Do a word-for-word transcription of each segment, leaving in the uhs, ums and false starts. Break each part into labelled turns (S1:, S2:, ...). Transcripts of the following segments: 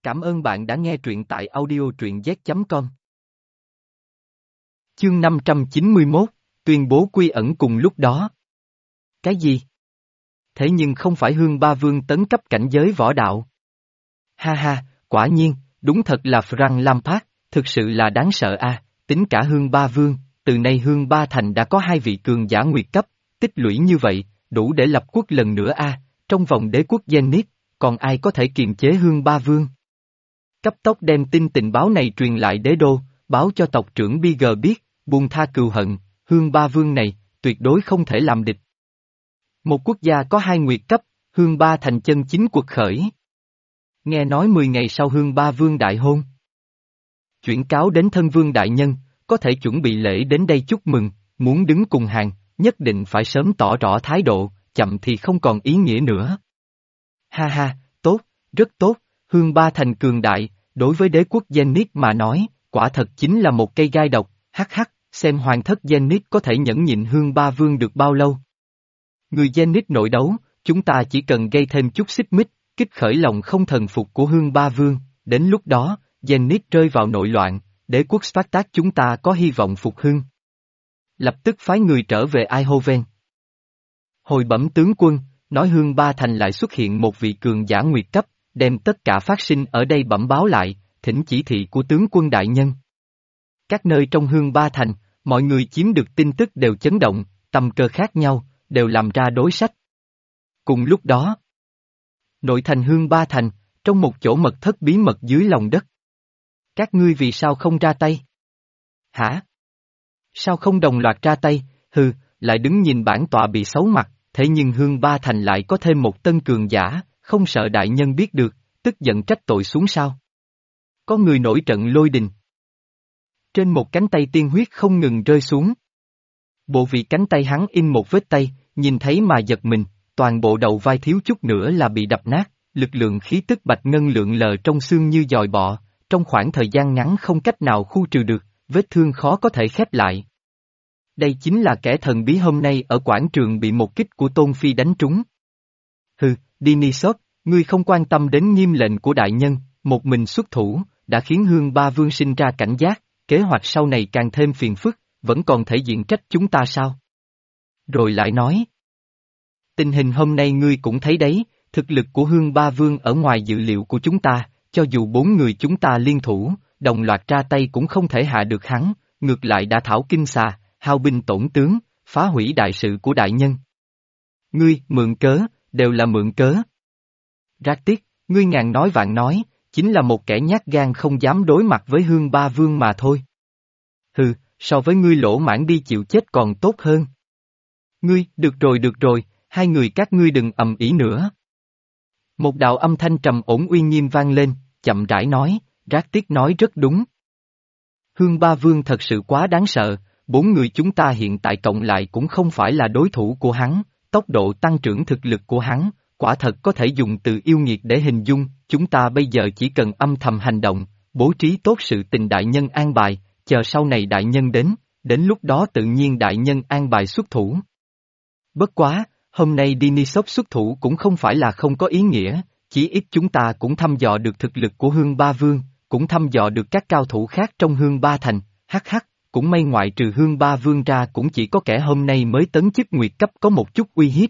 S1: Cảm ơn bạn đã nghe truyện tại audio truyện z chấm com. Chương năm trăm chín mươi mốt, tuyên bố quy ẩn cùng lúc đó. Cái gì? Thế nhưng không phải Hương Ba Vương tấn cấp cảnh giới võ đạo. Ha ha, quả nhiên, đúng thật là Frank Lampard, thực sự là đáng sợ a. Tính cả Hương Ba Vương, từ nay Hương Ba Thành đã có hai vị cường giả nguyệt cấp, tích lũy như vậy, đủ để lập quốc lần nữa a. Trong vòng đế quốc Zenith, còn ai có thể kiềm chế Hương Ba Vương? Cấp tốc đem tin tình báo này truyền lại đế đô, báo cho tộc trưởng Bigger biết, buông tha cừu hận, Hương Ba Vương này, tuyệt đối không thể làm địch. Một quốc gia có hai nguyệt cấp, Hương Ba Thành chân chính cuộc khởi. Nghe nói mười ngày sau Hương Ba Vương đại hôn. Chuyển cáo đến thân vương đại nhân, có thể chuẩn bị lễ đến đây chúc mừng, muốn đứng cùng hàng, nhất định phải sớm tỏ rõ thái độ, chậm thì không còn ý nghĩa nữa. Ha ha, tốt, rất tốt, Hương Ba Thành cường đại, đối với đế quốc Zenith mà nói, quả thật chính là một cây gai độc, hắc hắc, xem hoàng thất Zenith có thể nhẫn nhịn Hương Ba Vương được bao lâu. Người Zenith nội đấu, chúng ta chỉ cần gây thêm chút xích mích, kích khởi lòng không thần phục của Hương Ba Vương, đến lúc đó, Zenith rơi vào nội loạn, đế quốc Spartak chúng ta có hy vọng phục hưng. Lập tức phái người trở về Eindhoven. Hồi bẩm tướng quân, nói Hương Ba Thành lại xuất hiện một vị cường giả nguyệt cấp, đem tất cả phát sinh ở đây bẩm báo lại, thỉnh chỉ thị của tướng quân đại nhân. Các nơi trong Hương Ba Thành, mọi người chiếm được tin tức đều chấn động, tầm cơ khác nhau, đều làm ra đối sách. Cùng lúc đó, nội thành Hương Ba Thành, trong một chỗ mật thất bí mật dưới lòng đất. Các ngươi vì sao không ra tay? Hả? Sao không đồng loạt ra tay, hừ, lại đứng nhìn bản tọa bị xấu mặt, thế nhưng Hương Ba Thành lại có thêm một tân cường giả, không sợ đại nhân biết được, tức giận trách tội xuống sao? Có người nổi trận lôi đình. Trên một cánh tay tiên huyết không ngừng rơi xuống. Bộ vị cánh tay hắn in một vết tay, nhìn thấy mà giật mình, toàn bộ đầu vai thiếu chút nữa là bị đập nát, lực lượng khí tức bạch ngân lượn lờ trong xương như dòi bọ, trong khoảng thời gian ngắn không cách nào khu trừ được, vết thương khó có thể khép lại. Đây chính là kẻ thần bí hôm nay ở quảng trường bị một kích của Tôn Phi đánh trúng. Hừ, Dionysos, ngươi không quan tâm đến nghiêm lệnh của đại nhân, một mình xuất thủ, đã khiến Hương Ba Vương sinh ra cảnh giác, kế hoạch sau này càng thêm phiền phức, vẫn còn thể diện trách chúng ta sao? Rồi lại nói. Tình hình hôm nay ngươi cũng thấy đấy, thực lực của Hương Ba Vương ở ngoài dự liệu của chúng ta, cho dù bốn người chúng ta liên thủ, đồng loạt ra tay cũng không thể hạ được hắn, ngược lại đã thảo kinh xà, hao binh tổn tướng, phá hủy đại sự của đại nhân. Ngươi, mượn cớ, đều là mượn cớ. Rác tiếc, ngươi ngàn nói vạn nói, chính là một kẻ nhát gan không dám đối mặt với Hương Ba Vương mà thôi. Hừ, so với ngươi lỗ mãn đi chịu chết còn tốt hơn. Ngươi, được rồi được rồi, hai người các ngươi đừng ầm ĩ nữa. Một đạo âm thanh trầm ổn uy nghiêm vang lên, chậm rãi nói, Rác tiếc nói rất đúng. Hương Ba Vương thật sự quá đáng sợ, bốn người chúng ta hiện tại cộng lại cũng không phải là đối thủ của hắn, tốc độ tăng trưởng thực lực của hắn, quả thật có thể dùng từ yêu nghiệt để hình dung, chúng ta bây giờ chỉ cần âm thầm hành động, bố trí tốt sự tình đại nhân an bài, chờ sau này đại nhân đến, đến lúc đó tự nhiên đại nhân an bài xuất thủ. Bất quá, hôm nay Dionysos xuất thủ cũng không phải là không có ý nghĩa, chỉ ít chúng ta cũng thăm dò được thực lực của Hương Ba Vương, cũng thăm dò được các cao thủ khác trong Hương Ba Thành, hắc hắc, cũng may ngoại trừ Hương Ba Vương ra cũng chỉ có kẻ hôm nay mới tấn chức nguyệt cấp có một chút uy hiếp.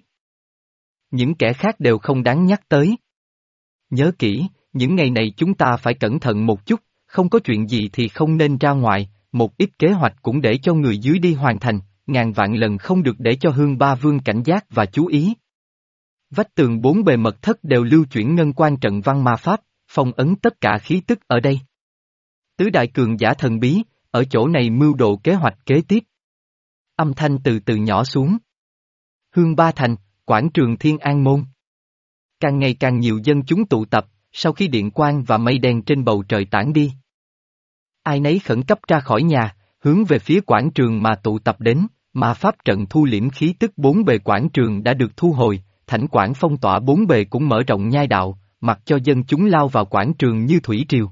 S1: Những kẻ khác đều không đáng nhắc tới. Nhớ kỹ, những ngày này chúng ta phải cẩn thận một chút, không có chuyện gì thì không nên ra ngoài, một ít kế hoạch cũng để cho người dưới đi hoàn thành, ngàn vạn lần không được để cho Hương Ba Vương cảnh giác và chú ý. Vách tường bốn bề mật thất đều lưu chuyển ngân quan trận văn ma pháp, phong ấn tất cả khí tức ở đây. Tứ đại cường giả thần bí, ở chỗ này mưu đồ kế hoạch kế tiếp. Âm thanh từ từ nhỏ xuống. Hương Ba Thành, quảng trường Thiên An Môn. Càng ngày càng nhiều dân chúng tụ tập, sau khi điện quang và mây đen trên bầu trời tản đi. Ai nấy khẩn cấp ra khỏi nhà, hướng về phía quảng trường mà tụ tập đến, mà pháp trận thu liễm khí tức bốn bề quảng trường đã được thu hồi, thảnh quảng phong tỏa bốn bề cũng mở rộng nhai đạo, mặc cho dân chúng lao vào quảng trường như thủy triều.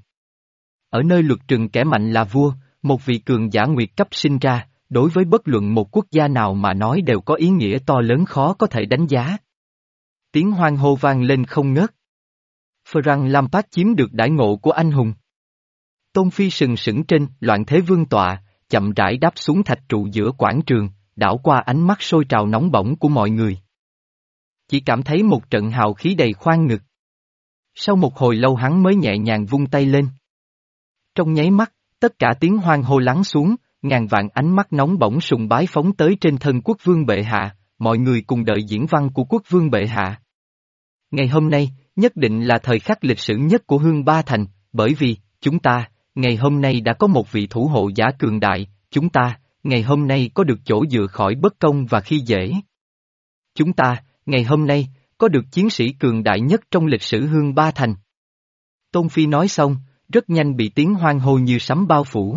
S1: Ở nơi luật trừng kẻ mạnh là vua, một vị cường giả nguyệt cấp sinh ra, đối với bất luận một quốc gia nào mà nói đều có ý nghĩa to lớn khó có thể đánh giá. Tiếng hoan hô vang lên không ngớt. Frank Lampard chiếm được đãi ngộ của anh hùng. Tôn Phi sừng sững trên loạn thế vương tọa, chậm rãi đáp xuống thạch trụ giữa quảng trường, đảo qua ánh mắt sôi trào nóng bỏng của mọi người. Chỉ cảm thấy một trận hào khí đầy khoang ngực. Sau một hồi lâu hắn mới nhẹ nhàng vung tay lên. Trong nháy mắt, tất cả tiếng hoan hô lắng xuống, ngàn vạn ánh mắt nóng bỏng sùng bái phóng tới trên thân quốc vương bệ hạ, mọi người cùng đợi diễn văn của quốc vương bệ hạ. Ngày hôm nay, nhất định là thời khắc lịch sử nhất của Hương Ba Thành, bởi vì, chúng ta, ngày hôm nay đã có một vị thủ hộ giả cường đại, chúng ta, ngày hôm nay có được chỗ dựa khỏi bất công và khi dễ. Chúng ta, ngày hôm nay, có được chiến sĩ cường đại nhất trong lịch sử Hương Ba Thành. Tôn Phi nói xong, rất nhanh bị tiếng hoan hô như sấm bao phủ.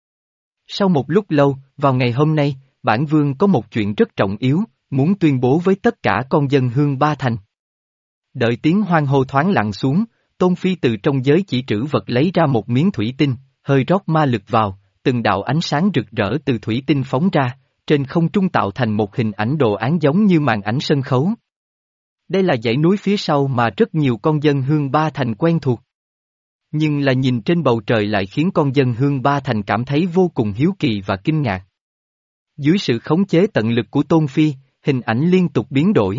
S1: Sau một lúc lâu, vào ngày hôm nay, bản vương có một chuyện rất trọng yếu, muốn tuyên bố với tất cả con dân Hương Ba Thành. Đợi tiếng hoan hô thoáng lặng xuống, Tôn Phi từ trong giới chỉ trữ vật lấy ra một miếng thủy tinh, hơi rót ma lực vào, từng đạo ánh sáng rực rỡ từ thủy tinh phóng ra, trên không trung tạo thành một hình ảnh đồ án giống như màn ảnh sân khấu. Đây là dãy núi phía sau mà rất nhiều con dân Hương Ba Thành quen thuộc. Nhưng là nhìn trên bầu trời lại khiến con dân Hương Ba Thành cảm thấy vô cùng hiếu kỳ và kinh ngạc. Dưới sự khống chế tận lực của Tôn Phi, hình ảnh liên tục biến đổi.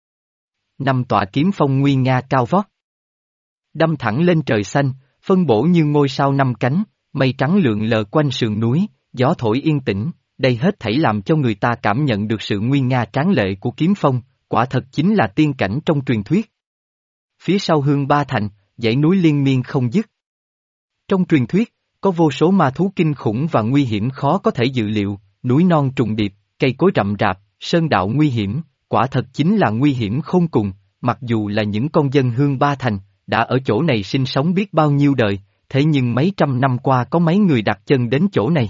S1: Năm tọa kiếm phong nguy nga cao vót. Đâm thẳng lên trời xanh, phân bổ như ngôi sao năm cánh, mây trắng lượn lờ quanh sườn núi, gió thổi yên tĩnh, đây hết thảy làm cho người ta cảm nhận được sự nguy nga tráng lệ của kiếm phong, quả thật chính là tiên cảnh trong truyền thuyết. Phía sau Hương Ba Thành, dãy núi liên miên không dứt. Trong truyền thuyết, có vô số ma thú kinh khủng và nguy hiểm khó có thể dự liệu, núi non trùng điệp, cây cối rậm rạp, sơn đạo nguy hiểm, quả thật chính là nguy hiểm khôn cùng, mặc dù là những con dân Hương Ba Thành, đã ở chỗ này sinh sống biết bao nhiêu đời, thế nhưng mấy trăm năm qua có mấy người đặt chân đến chỗ này.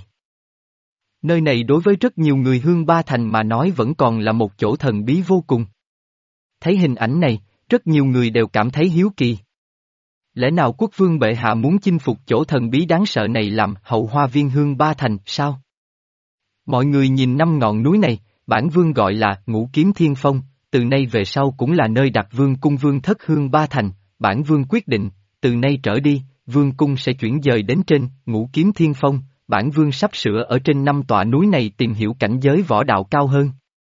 S1: Nơi này đối với rất nhiều người Hương Ba Thành mà nói vẫn còn là một chỗ thần bí vô cùng. Thấy hình ảnh này, rất nhiều người đều cảm thấy hiếu kỳ. Lẽ nào quốc vương bệ hạ muốn chinh phục chỗ thần bí đáng sợ này làm hậu hoa viên Hương Ba Thành, sao? Mọi người nhìn năm ngọn núi này, bản vương gọi là Ngũ Kiếm Thiên Phong, từ nay về sau cũng là nơi đặt vương cung vương thất Hương Ba Thành, bản vương quyết định, từ nay trở đi, vương cung sẽ chuyển dời đến trên Ngũ Kiếm Thiên Phong, bản vương sắp sửa ở trên năm tọa núi này tìm hiểu cảnh giới võ đạo cao hơn.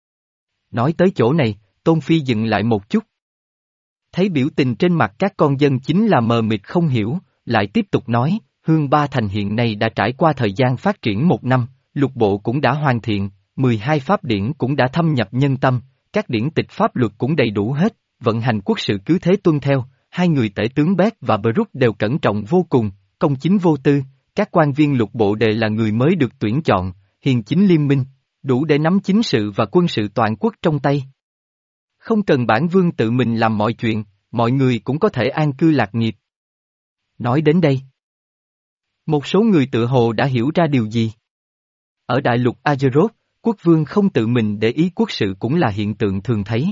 S1: Nói tới chỗ này, Tôn Phi dừng lại một chút. Thấy biểu tình trên mặt các con dân chính là mờ mịt không hiểu, lại tiếp tục nói, Hương Ba Thành hiện nay đã trải qua thời gian phát triển một năm, lục bộ cũng đã hoàn thiện, mười hai pháp điển cũng đã thâm nhập nhân tâm, các điển tịch pháp luật cũng đầy đủ hết, vận hành quốc sự cứ thế tuân theo, hai người tể tướng Beck và Brook đều cẩn trọng vô cùng, công chính vô tư, các quan viên lục bộ đều là người mới được tuyển chọn, hiền chính liêm minh, đủ để nắm chính sự và quân sự toàn quốc trong tay. Không cần bản vương tự mình làm mọi chuyện, mọi người cũng có thể an cư lạc nghiệp. Nói đến đây, một số người tự hồ đã hiểu ra điều gì. Ở đại lục Azeroth, quốc vương không tự mình để ý quốc sự cũng là hiện tượng thường thấy.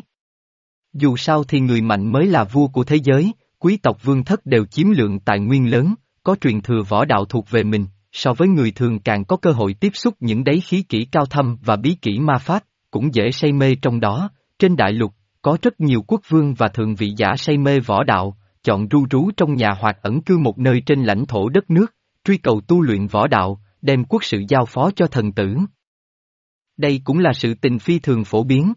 S1: Dù sao thì người mạnh mới là vua của thế giới, quý tộc vương thất đều chiếm lượng tài nguyên lớn, có truyền thừa võ đạo thuộc về mình, so với người thường càng có cơ hội tiếp xúc những đáy khí kỹ cao thâm và bí kỹ ma pháp, cũng dễ say mê trong đó. Trên đại lục, có rất nhiều quốc vương và thượng vị giả say mê võ đạo, chọn ru rú trong nhà hoặc ẩn cư một nơi trên lãnh thổ đất nước, truy cầu tu luyện võ đạo, đem quốc sự giao phó cho thần tử. Đây cũng là sự tình phi thường phổ biến.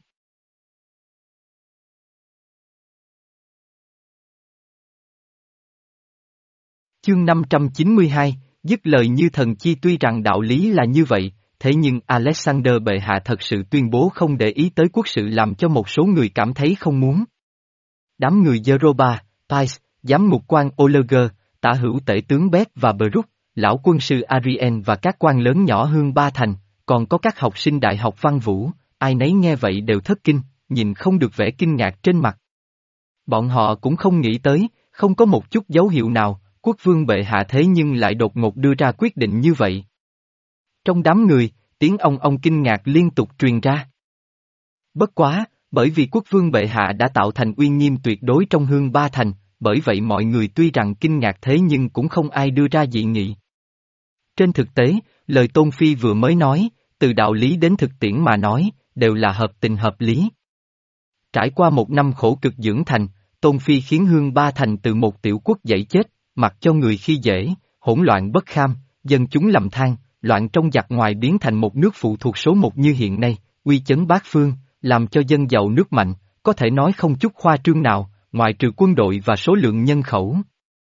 S1: Chương năm trăm chín mươi hai, dứt lời như thần chi. Tuy rằng đạo lý là như vậy, thế nhưng Alexander bệ hạ thật sự tuyên bố không để ý tới quốc sự làm cho một số người cảm thấy không muốn. Đám người Yeroba, Pais, giám mục quan Oleger, tả hữu tể tướng Beck và Brook, lão quân sư Arien và các quan lớn nhỏ Hương Ba Thành, còn có các học sinh đại học văn vũ, ai nấy nghe vậy đều thất kinh, nhìn không được vẻ kinh ngạc trên mặt. Bọn họ cũng không nghĩ tới, không có một chút dấu hiệu nào, quốc vương bệ hạ thế nhưng lại đột ngột đưa ra quyết định như vậy. Trong đám người, tiếng ong ong kinh ngạc liên tục truyền ra. Bất quá, bởi vì quốc vương bệ hạ đã tạo thành uy nghiêm tuyệt đối trong Hương Ba Thành, bởi vậy mọi người tuy rằng kinh ngạc thế nhưng cũng không ai đưa ra dị nghị. Trên thực tế, lời Tôn Phi vừa mới nói, từ đạo lý đến thực tiễn mà nói, đều là hợp tình hợp lý. Trải qua một năm khổ cực dưỡng thành, Tôn Phi khiến Hương Ba Thành từ một tiểu quốc dẫy chết, mặc cho người khi dễ, hỗn loạn bất kham, dân chúng lầm than, loạn trong giặc ngoài biến thành một nước phụ thuộc số một như hiện nay, uy chấn bát phương, làm cho dân giàu nước mạnh, có thể nói không chút khoa trương nào, ngoại trừ quân đội và số lượng nhân khẩu.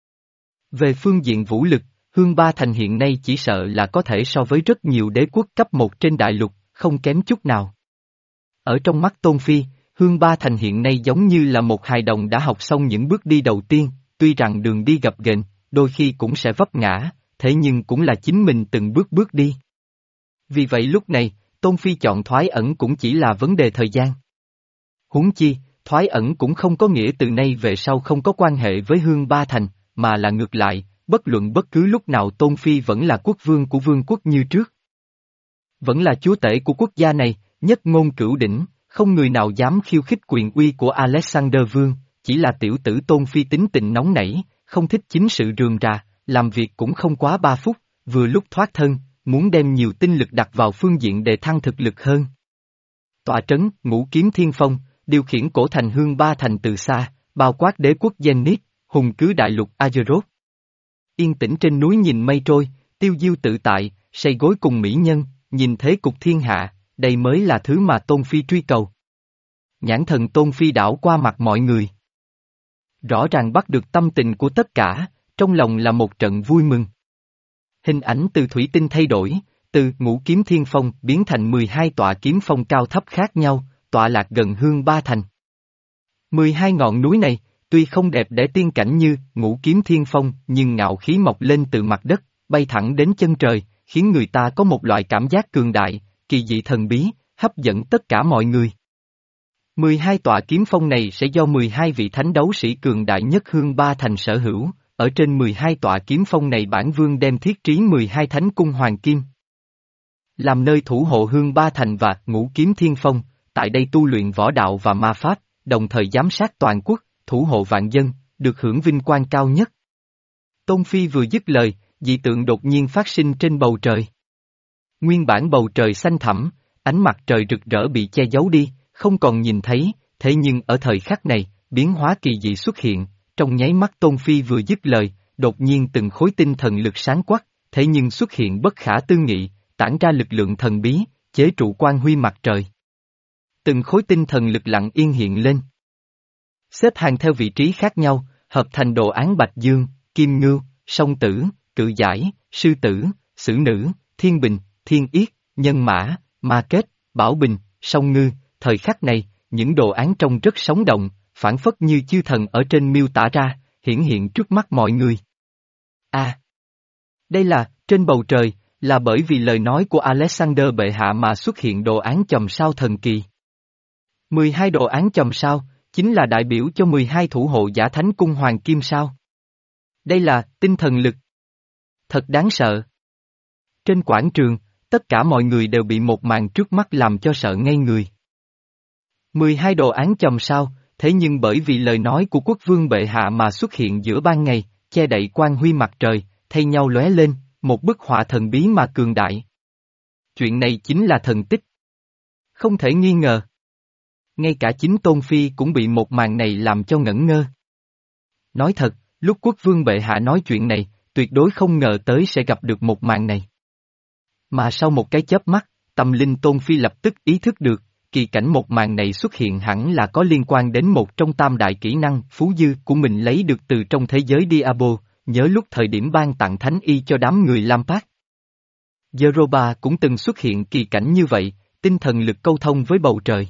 S1: Về phương diện vũ lực, Hương Ba Thành hiện nay chỉ sợ là có thể so với rất nhiều đế quốc cấp một trên đại lục, không kém chút nào. Ở trong mắt Tôn Phi, Hương Ba Thành hiện nay giống như là một hài đồng đã học xong những bước đi đầu tiên, tuy rằng đường đi gập ghềnh, đôi khi cũng sẽ vấp ngã, thế nhưng cũng là chính mình từng bước bước đi. Vì vậy lúc này, Tôn Phi chọn thoái ẩn cũng chỉ là vấn đề thời gian. Huống chi, thoái ẩn cũng không có nghĩa từ nay về sau không có quan hệ với Hương Ba Thành, mà là ngược lại, bất luận bất cứ lúc nào Tôn Phi vẫn là quốc vương của vương quốc như trước. Vẫn là chúa tể của quốc gia này, nhất ngôn cửu đỉnh, không người nào dám khiêu khích quyền uy của Alexander Vương, chỉ là tiểu tử Tôn Phi tính tình nóng nảy, không thích chính sự rườm rà, làm việc cũng không quá ba phút, vừa lúc thoát thân, muốn đem nhiều tinh lực đặt vào phương diện để thăng thực lực hơn. Tọa trấn, Ngũ Kiếm Thiên Phong, điều khiển cổ thành Hương Ba Thành từ xa, bao quát đế quốc Zenith, hùng cứ đại lục Azeroth. Yên tĩnh trên núi nhìn mây trôi, tiêu diêu tự tại, say gối cùng mỹ nhân, nhìn thế cục thiên hạ, đây mới là thứ mà Tôn Phi truy cầu. Nhãn thần Tôn Phi đảo qua mặt mọi người. Rõ ràng bắt được tâm tình của tất cả, trong lòng là một trận vui mừng. Hình ảnh từ thủy tinh thay đổi, từ Ngũ Kiếm Thiên Phong biến thành mười hai tọa kiếm phong cao thấp khác nhau, tọa lạc gần Hương Ba Thành. mười hai ngọn núi này, tuy không đẹp để tiên cảnh như Ngũ Kiếm Thiên Phong nhưng ngạo khí mọc lên từ mặt đất, bay thẳng đến chân trời, khiến người ta có một loại cảm giác cường đại, kỳ dị thần bí, hấp dẫn tất cả mọi người. mười hai tọa kiếm phong này sẽ do mười hai vị thánh đấu sĩ cường đại nhất Hương Ba Thành sở hữu, ở trên mười hai tọa kiếm phong này bản vương đem thiết trí mười hai thánh cung hoàng kim. Làm nơi thủ hộ Hương Ba Thành và Ngũ Kiếm Thiên Phong, tại đây tu luyện võ đạo và ma pháp, đồng thời giám sát toàn quốc, thủ hộ vạn dân, được hưởng vinh quang cao nhất. Tôn Phi vừa dứt lời, dị tượng đột nhiên phát sinh trên bầu trời. Nguyên bản bầu trời xanh thẳm, ánh mặt trời rực rỡ bị che giấu đi, không còn nhìn thấy, thế nhưng ở thời khắc này, biến hóa kỳ dị xuất hiện, trong nháy mắt Tôn Phi vừa dứt lời, đột nhiên từng khối tinh thần lực sáng quắc, thế nhưng xuất hiện bất khả tư nghị, tản ra lực lượng thần bí, chế trụ quang huy mặt trời. Từng khối tinh thần lực lặng yên hiện lên. Xếp hàng theo vị trí khác nhau, hợp thành đồ án Bạch Dương, Kim Ngưu, Song Tử, Cự Giải, Sư Tử, Sử Nữ, Thiên Bình, Thiên Yết, Nhân Mã, Ma Kết, Bảo Bình, Song Ngư. Thời khắc này, những đồ án trông rất sống động, phản phất như chư thần ở trên miêu tả ra, hiển hiện trước mắt mọi người. À! Đây là, trên bầu trời, là bởi vì lời nói của Alexander bệ hạ mà xuất hiện đồ án chòm sao thần kỳ. mười hai đồ án chòm sao, chính là đại biểu cho mười hai thủ hộ giả thánh cung hoàng kim sao. Đây là, tinh thần lực. Thật đáng sợ. Trên quảng trường, tất cả mọi người đều bị một màn trước mắt làm cho sợ ngây người. mười hai đồ án chòm sao, thế nhưng bởi vì lời nói của quốc vương bệ hạ mà xuất hiện giữa ban ngày, che đậy quang huy mặt trời, thay nhau lóe lên, một bức họa thần bí mà cường đại. Chuyện này chính là thần tích. Không thể nghi ngờ. Ngay cả chính Tôn Phi cũng bị một màn này làm cho ngẩn ngơ. Nói thật, lúc quốc vương bệ hạ nói chuyện này, tuyệt đối không ngờ tới sẽ gặp được một màn này. Mà sau một cái chớp mắt, tâm linh Tôn Phi lập tức ý thức được, kỳ cảnh một màn này xuất hiện hẳn là có liên quan đến một trong tam đại kỹ năng phú dư của mình lấy được từ trong thế giới Diablo, nhớ lúc thời điểm ban tặng thánh y cho đám người Lampard. Europa cũng từng xuất hiện kỳ cảnh như vậy, tinh thần lực câu thông với bầu trời.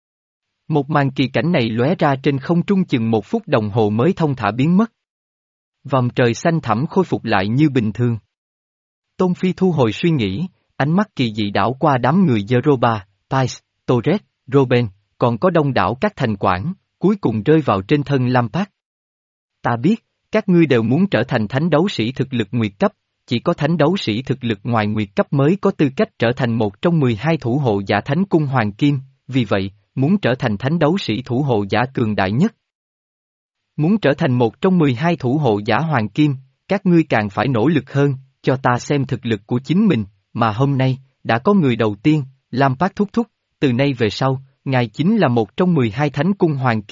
S1: Một màn kỳ cảnh này lóe ra trên không trung chừng một phút đồng hồ mới thông thả biến mất. Vòng trời xanh thẳm khôi phục lại như bình thường. Tôn Phi thu hồi suy nghĩ, ánh mắt kỳ dị đảo qua đám người Europa, Pais, Torres, Robin, còn có đông đảo các thành quản, cuối cùng rơi vào trên thân Lampard. Ta biết, các ngươi đều muốn trở thành thánh đấu sĩ thực lực nguyệt cấp, chỉ có thánh đấu sĩ thực lực ngoài nguyệt cấp mới có tư cách trở thành một trong mười hai thủ hộ giả thánh cung hoàng kim, vì vậy, muốn trở thành thánh đấu sĩ thủ hộ giả cường đại nhất. Muốn trở thành một trong mười hai thủ hộ giả hoàng kim, các ngươi càng phải nỗ lực hơn, cho ta xem thực lực của chính mình, mà hôm nay, đã có người đầu tiên, Lampard thúc thúc, từ nay về sau, ngài chính là một trong mười hai thánh cung hoàng kim,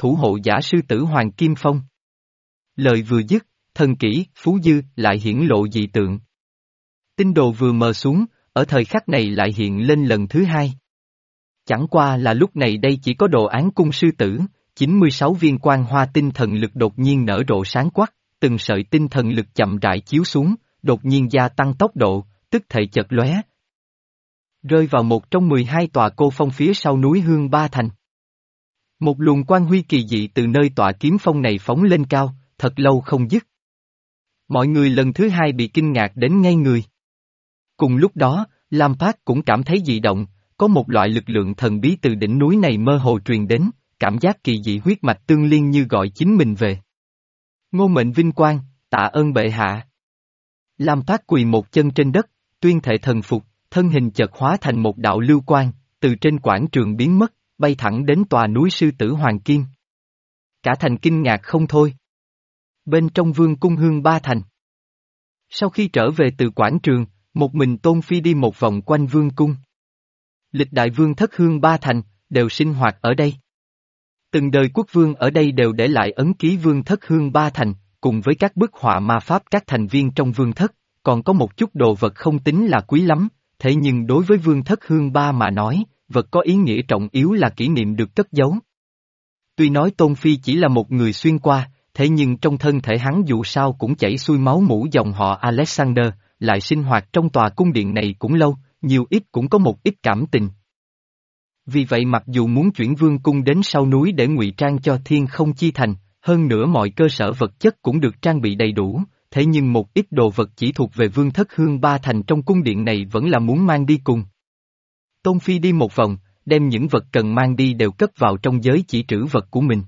S1: thủ hộ giả sư tử Hoàng Kim Phong. Lời vừa dứt, thần kỹ, Phú Dư, lại hiển lộ dị tượng. Tinh đồ vừa mờ xuống, ở thời khắc này lại hiện lên lần thứ hai. Chẳng qua là lúc này đây chỉ có đồ án cung sư tử, chín mươi sáu viên quang hoa tinh thần lực đột nhiên nở rộ sáng quắc, từng sợi tinh thần lực chậm rãi chiếu xuống, đột nhiên gia tăng tốc độ, tức thể chợt lóe. Rơi vào một trong mười hai tòa cô phong phía sau núi Hương Ba Thành. Một luồng quang huy kỳ dị từ nơi tòa kiếm phong này phóng lên cao, thật lâu không dứt. Mọi người lần thứ hai bị kinh ngạc đến ngây người. Cùng lúc đó, Lam Phát cũng cảm thấy dị động, có một loại lực lượng thần bí từ đỉnh núi này mơ hồ truyền đến, cảm giác kỳ dị huyết mạch tương liên như gọi chính mình về. Ngô Mệnh vinh quang, tạ ơn bệ hạ. Lam Phát quỳ một chân trên đất, tuyên thệ thần phục, thân hình chợt hóa thành một đạo lưu quang, từ trên quảng trường biến mất, bay thẳng đến tòa núi sư tử Hoàng Kim. Cả thành kinh ngạc không thôi. Bên trong vương cung Hương Ba Thành. Sau khi trở về từ quảng trường, một mình Tôn Phi đi một vòng quanh vương cung. Lịch đại vương thất Hương Ba Thành, đều sinh hoạt ở đây. Từng đời quốc vương ở đây đều để lại ấn ký vương thất Hương Ba Thành, cùng với các bức họa ma pháp các thành viên trong vương thất, còn có một chút đồ vật không tính là quý lắm, thế nhưng đối với vương thất Hương Ba mà nói, vật có ý nghĩa trọng yếu là kỷ niệm được cất giấu. Tuy nói Tôn Phi chỉ là một người xuyên qua, thế nhưng trong thân thể hắn dù sao cũng chảy xuôi máu mủ dòng họ Alexander, lại sinh hoạt trong tòa cung điện này cũng lâu, nhiều ít cũng có một ít cảm tình. Vì vậy mặc dù muốn chuyển vương cung đến sau núi để ngụy trang cho Thiên Không Chi Thành, hơn nữa mọi cơ sở vật chất cũng được trang bị đầy đủ, thế nhưng một ít đồ vật chỉ thuộc về vương thất Hương Ba Thành trong cung điện này vẫn là muốn mang đi cùng. Tôn Phi đi một vòng, đem những vật cần mang đi đều cất vào trong giới chỉ trữ vật của mình.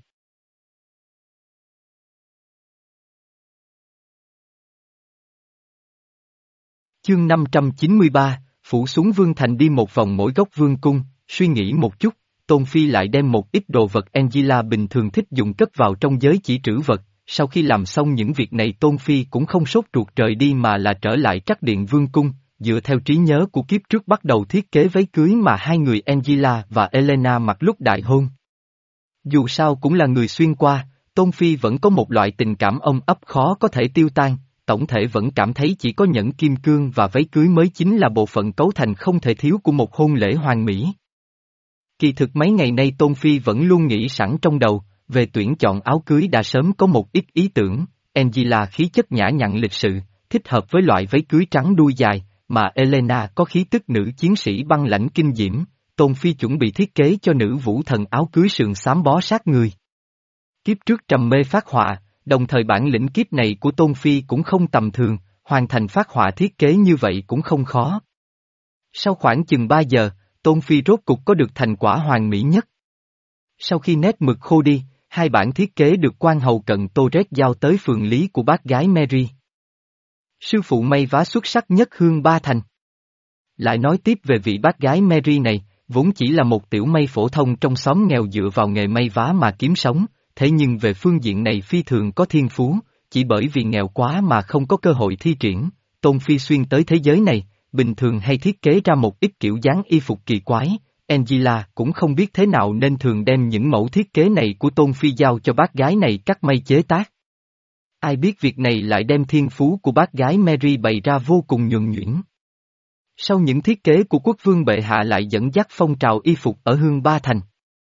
S1: Chương năm trăm chín mươi ba, phủ xuống vương thành đi một vòng mỗi góc vương cung, suy nghĩ một chút, Tôn Phi lại đem một ít đồ vật Angela bình thường thích dùng cất vào trong giới chỉ trữ vật, sau khi làm xong những việc này Tôn Phi cũng không sốt ruột rời đi mà là trở lại trắc điện vương cung, dựa theo trí nhớ của kiếp trước bắt đầu thiết kế váy cưới mà hai người Angela và Elena mặc lúc đại hôn. Dù sao cũng là người xuyên qua, Tôn Phi vẫn có một loại tình cảm ôm ấp khó có thể tiêu tan. Tổng thể vẫn cảm thấy chỉ có nhẫn kim cương và váy cưới mới chính là bộ phận cấu thành không thể thiếu của một hôn lễ hoàn mỹ. Kỳ thực mấy ngày nay Tôn Phi vẫn luôn nghĩ sẵn trong đầu, về tuyển chọn áo cưới đã sớm có một ít ý tưởng, Angela khí chất nhã nhặn lịch sự, thích hợp với loại váy cưới trắng đuôi dài, mà Elena có khí tức nữ chiến sĩ băng lãnh kinh diễm, Tôn Phi chuẩn bị thiết kế cho nữ vũ thần áo cưới sườn xám bó sát người. Kiếp trước trầm mê phát họa, đồng thời bản lĩnh kiếp này của Tôn Phi cũng không tầm thường, hoàn thành phát họa thiết kế như vậy cũng không khó. Sau khoảng chừng ba giờ, Tôn Phi rốt cục có được thành quả hoàn mỹ nhất. Sau khi nét mực khô đi, hai bản thiết kế được quan hầu cận Torres giao tới phường lý của bác gái Mary. Sư phụ may vá xuất sắc nhất Hương Ba Thành. Lại nói tiếp về vị bác gái Mary này, vốn chỉ là một tiểu may phổ thông trong xóm nghèo dựa vào nghề may vá mà kiếm sống. Thế nhưng về phương diện này phi thường có thiên phú, chỉ bởi vì nghèo quá mà không có cơ hội thi triển, Tôn Phi xuyên tới thế giới này, bình thường hay thiết kế ra một ít kiểu dáng y phục kỳ quái, Angela cũng không biết thế nào nên thường đem những mẫu thiết kế này của Tôn Phi giao cho bác gái này cắt may chế tác. Ai biết việc này lại đem thiên phú của bác gái Mary bày ra vô cùng nhuần nhuyễn. Sau những thiết kế của quốc vương bệ hạ lại dẫn dắt phong trào y phục ở Hương Ba Thành.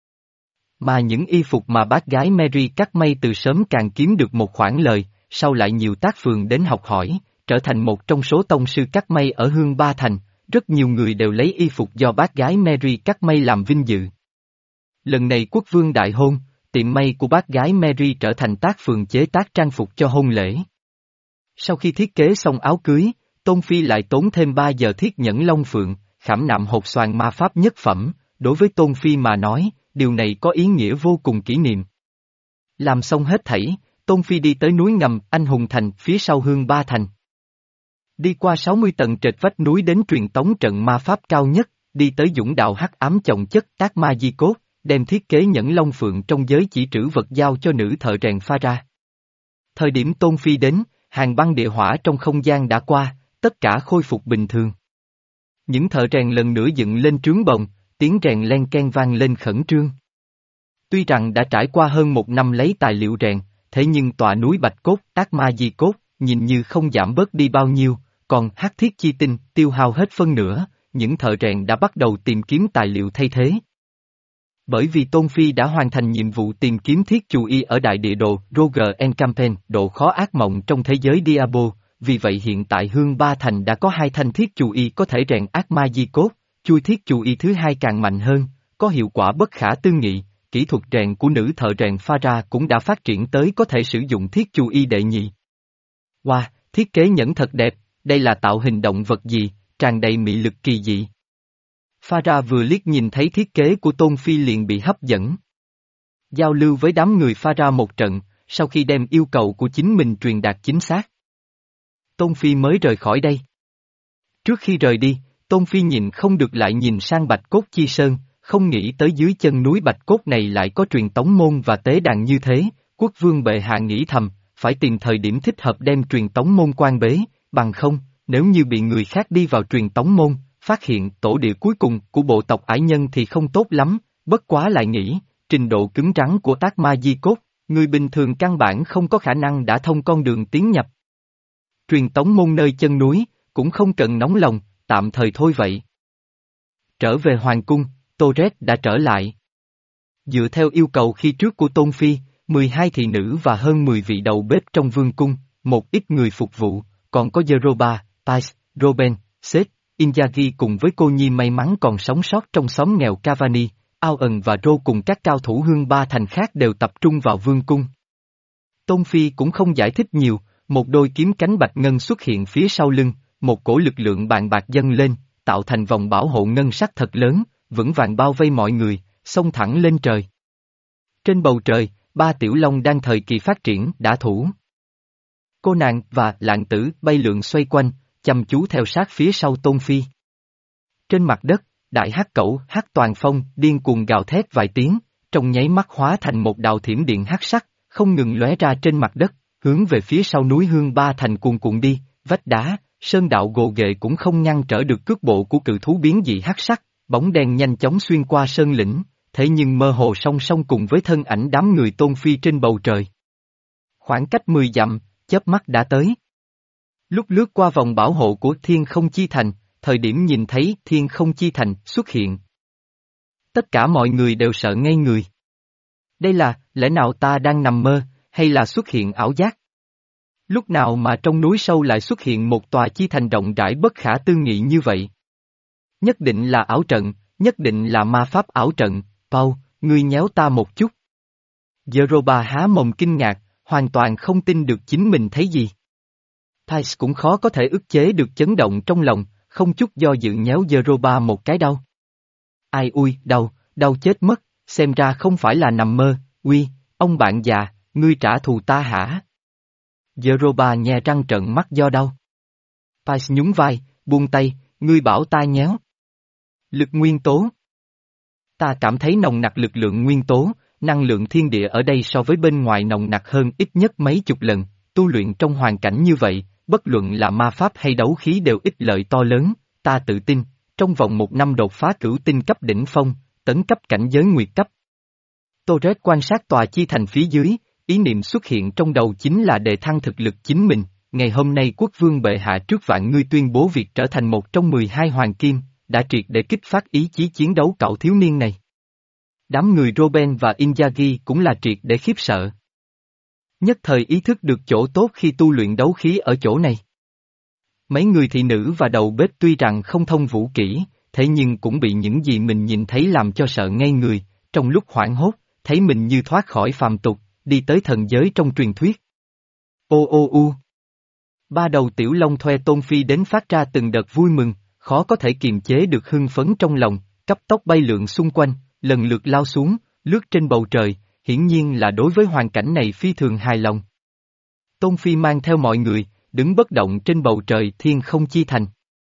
S1: Mà những y phục mà bác gái Mary cắt may từ sớm càng kiếm được một khoản lời, sau lại nhiều tác phường đến học hỏi, trở thành một trong số tông sư cắt may ở Hương Ba Thành, rất nhiều người đều lấy y phục do bác gái Mary cắt may làm vinh dự. Lần này quốc vương đại hôn, tiệm may của bác gái Mary trở thành tác phường chế tác trang phục cho hôn lễ. Sau khi thiết kế xong áo cưới, Tôn Phi lại tốn thêm ba giờ thiết nhẫn long phượng, khảm nạm hột xoàn ma pháp nhất phẩm, đối với Tôn Phi mà nói, điều này có ý nghĩa vô cùng kỷ niệm. Làm xong hết thảy, Tôn Phi đi tới núi ngầm Anh Hùng Thành phía sau Hương Ba Thành. Đi qua sáu mươi tầng trệt vách núi đến truyền tống trận ma pháp cao nhất, đi tới dũng đạo hắc ám chồng chất tác ma di cốt, đem thiết kế nhẫn long phượng trong giới chỉ trữ vật giao cho nữ thợ rèn pha ra. Thời điểm Tôn Phi đến, hàng băng địa hỏa trong không gian đã qua, tất cả khôi phục bình thường. Những thợ rèn lần nữa dựng lên trướng bồng, tiếng rèn len ken vang lên khẩn trương. Tuy rằng đã trải qua hơn một năm lấy tài liệu rèn, thế nhưng tòa núi Bạch Cốt, Ác Ma Di Cốt, nhìn như không giảm bớt đi bao nhiêu, còn hắc thiết chi tinh tiêu hao hết phân nửa, những thợ rèn đã bắt đầu tìm kiếm tài liệu thay thế. Bởi vì Tôn Phi đã hoàn thành nhiệm vụ tìm kiếm thiết chù y ở đại địa đồ Roger Encampment, độ khó ác mộng trong thế giới Diablo, vì vậy hiện tại Hương Ba Thành đã có hai thanh thiết chù y có thể rèn ác ma di cốt, chui thiết chù y thứ hai càng mạnh hơn, có hiệu quả bất khả tư nghị, kỹ thuật rèn của nữ thợ rèn Phara cũng đã phát triển tới có thể sử dụng thiết chù y đệ nhị. Wow, thiết kế nhẫn thật đẹp, đây là tạo hình động vật gì, tràn đầy mị lực kỳ dị. Phara vừa liếc nhìn thấy thiết kế của Tôn Phi liền bị hấp dẫn. Giao lưu với đám người Phara một trận, sau khi đem yêu cầu của chính mình truyền đạt chính xác. Tôn Phi mới rời khỏi đây. Trước khi rời đi, Tôn Phi nhìn không được lại nhìn sang Bạch Cốt Chi Sơn, không nghĩ tới dưới chân núi Bạch Cốt này lại có truyền tống môn và tế đàn như thế, quốc vương bệ hạ nghĩ thầm, phải tìm thời điểm thích hợp đem truyền tống môn quan bế, bằng không, nếu như bị người khác đi vào truyền tống môn, phát hiện tổ địa cuối cùng của bộ tộc ải nhân thì không tốt lắm, bất quá lại nghĩ, trình độ cứng rắn của ác ma di cốt, người bình thường căn bản không có khả năng đã thông con đường tiến nhập. Truyền tống môn nơi chân núi, cũng không cần nóng lòng, tạm thời thôi vậy. Trở về hoàng cung, Torres đã trở lại. Dựa theo yêu cầu khi trước của Tôn Phi, mười hai thị nữ và hơn mười vị đầu bếp trong vương cung, một ít người phục vụ, còn có Yeroba, Pais, Roben, Seth, Inzaghi cùng với cô nhi may mắn còn sống sót trong xóm nghèo Cavani, Aoun và Rô cùng các cao thủ Hương Ba Thành khác đều tập trung vào vương cung. Tôn Phi cũng không giải thích nhiều, một đôi kiếm cánh bạch ngân xuất hiện phía sau lưng, một cổ lực lượng bàn bạc dâng lên, tạo thành vòng bảo hộ ngân sắc thật lớn, vững vàng bao vây mọi người, xông thẳng lên trời. Trên bầu trời, ba tiểu long đang thời kỳ phát triển đã thủ. Cô nàng và Lạng Tử bay lượn xoay quanh, chăm chú theo sát phía sau Tôn Phi. Trên mặt đất, đại hắc cẩu hắc toàn phong điên cuồng gào thét vài tiếng, trong nháy mắt hóa thành một đạo thiểm điện hắc sắc, không ngừng lóe ra trên mặt đất, hướng về phía sau núi Hương Ba Thành cuồn cuộn đi, vách đá, sơn đạo gồ ghề cũng không ngăn trở được cước bộ của cự thú biến dị hắc sắc, bóng đen nhanh chóng xuyên qua sơn lĩnh, thế nhưng mơ hồ song song cùng với thân ảnh đám người Tôn Phi trên bầu trời. Khoảng cách mười dặm, chớp mắt đã tới. Lúc lướt qua vòng bảo hộ của Thiên Không Chi Thành, thời điểm nhìn thấy Thiên Không Chi Thành xuất hiện. Tất cả mọi người đều sợ ngây người. Đây là, lẽ nào ta đang nằm mơ, hay là xuất hiện ảo giác? Lúc nào mà trong núi sâu lại xuất hiện một tòa chi thành rộng rãi bất khả tư nghị như vậy? Nhất định là ảo trận, nhất định là ma pháp ảo trận, Paul, ngươi nhéo ta một chút. Yeroba há mồm kinh ngạc, hoàn toàn không tin được chính mình thấy gì. Thais cũng khó có thể ức chế được chấn động trong lòng, không chút do dự nhéo Yeroba một cái đau. Ai ui, đau, đau chết mất, xem ra không phải là nằm mơ, uy, ông bạn già, ngươi trả thù ta hả? Yeroba nhe răng trợn mắt do đau. Thais nhún vai, buông tay, ngươi bảo ta nhéo. Lực nguyên tố. Ta cảm thấy nồng nặc lực lượng nguyên tố, năng lượng thiên địa ở đây so với bên ngoài nồng nặc hơn ít nhất mấy chục lần, tu luyện trong hoàn cảnh như vậy, bất luận là ma pháp hay đấu khí đều ích lợi to lớn, ta tự tin, trong vòng một năm đột phá cửu tinh cấp đỉnh phong, tấn cấp cảnh giới nguyệt cấp. Torres quan sát tòa chi thành phía dưới, ý niệm xuất hiện trong đầu chính là đề thăng thực lực chính mình, ngày hôm nay quốc vương bệ hạ trước vạn ngươi tuyên bố việc trở thành một trong mười hai hoàng kim, đã triệt để kích phát ý chí chiến đấu cậu thiếu niên này. Đám người Roben và Inzaghi cũng là triệt để khiếp sợ. Nhất thời ý thức được chỗ tốt khi tu luyện đấu khí ở chỗ này. Mấy người thị nữ và đầu bếp tuy rằng không thông vũ kỹ, thế nhưng cũng bị những gì mình nhìn thấy làm cho sợ ngây người, trong lúc hoảng hốt, thấy mình như thoát khỏi phàm tục, đi tới thần giới trong truyền thuyết. Ô ô u. Ba đầu tiểu long thuê Tôn Phi đến phát ra từng đợt vui mừng, khó có thể kiềm chế được hưng phấn trong lòng, cấp tốc bay lượn xung quanh, lần lượt lao xuống, lướt trên bầu trời, hiển nhiên là đối với hoàn cảnh này phi thường hài lòng. Tôn Phi mang theo mọi người, đứng bất động trên bầu trời Thiên Không Chi Thành.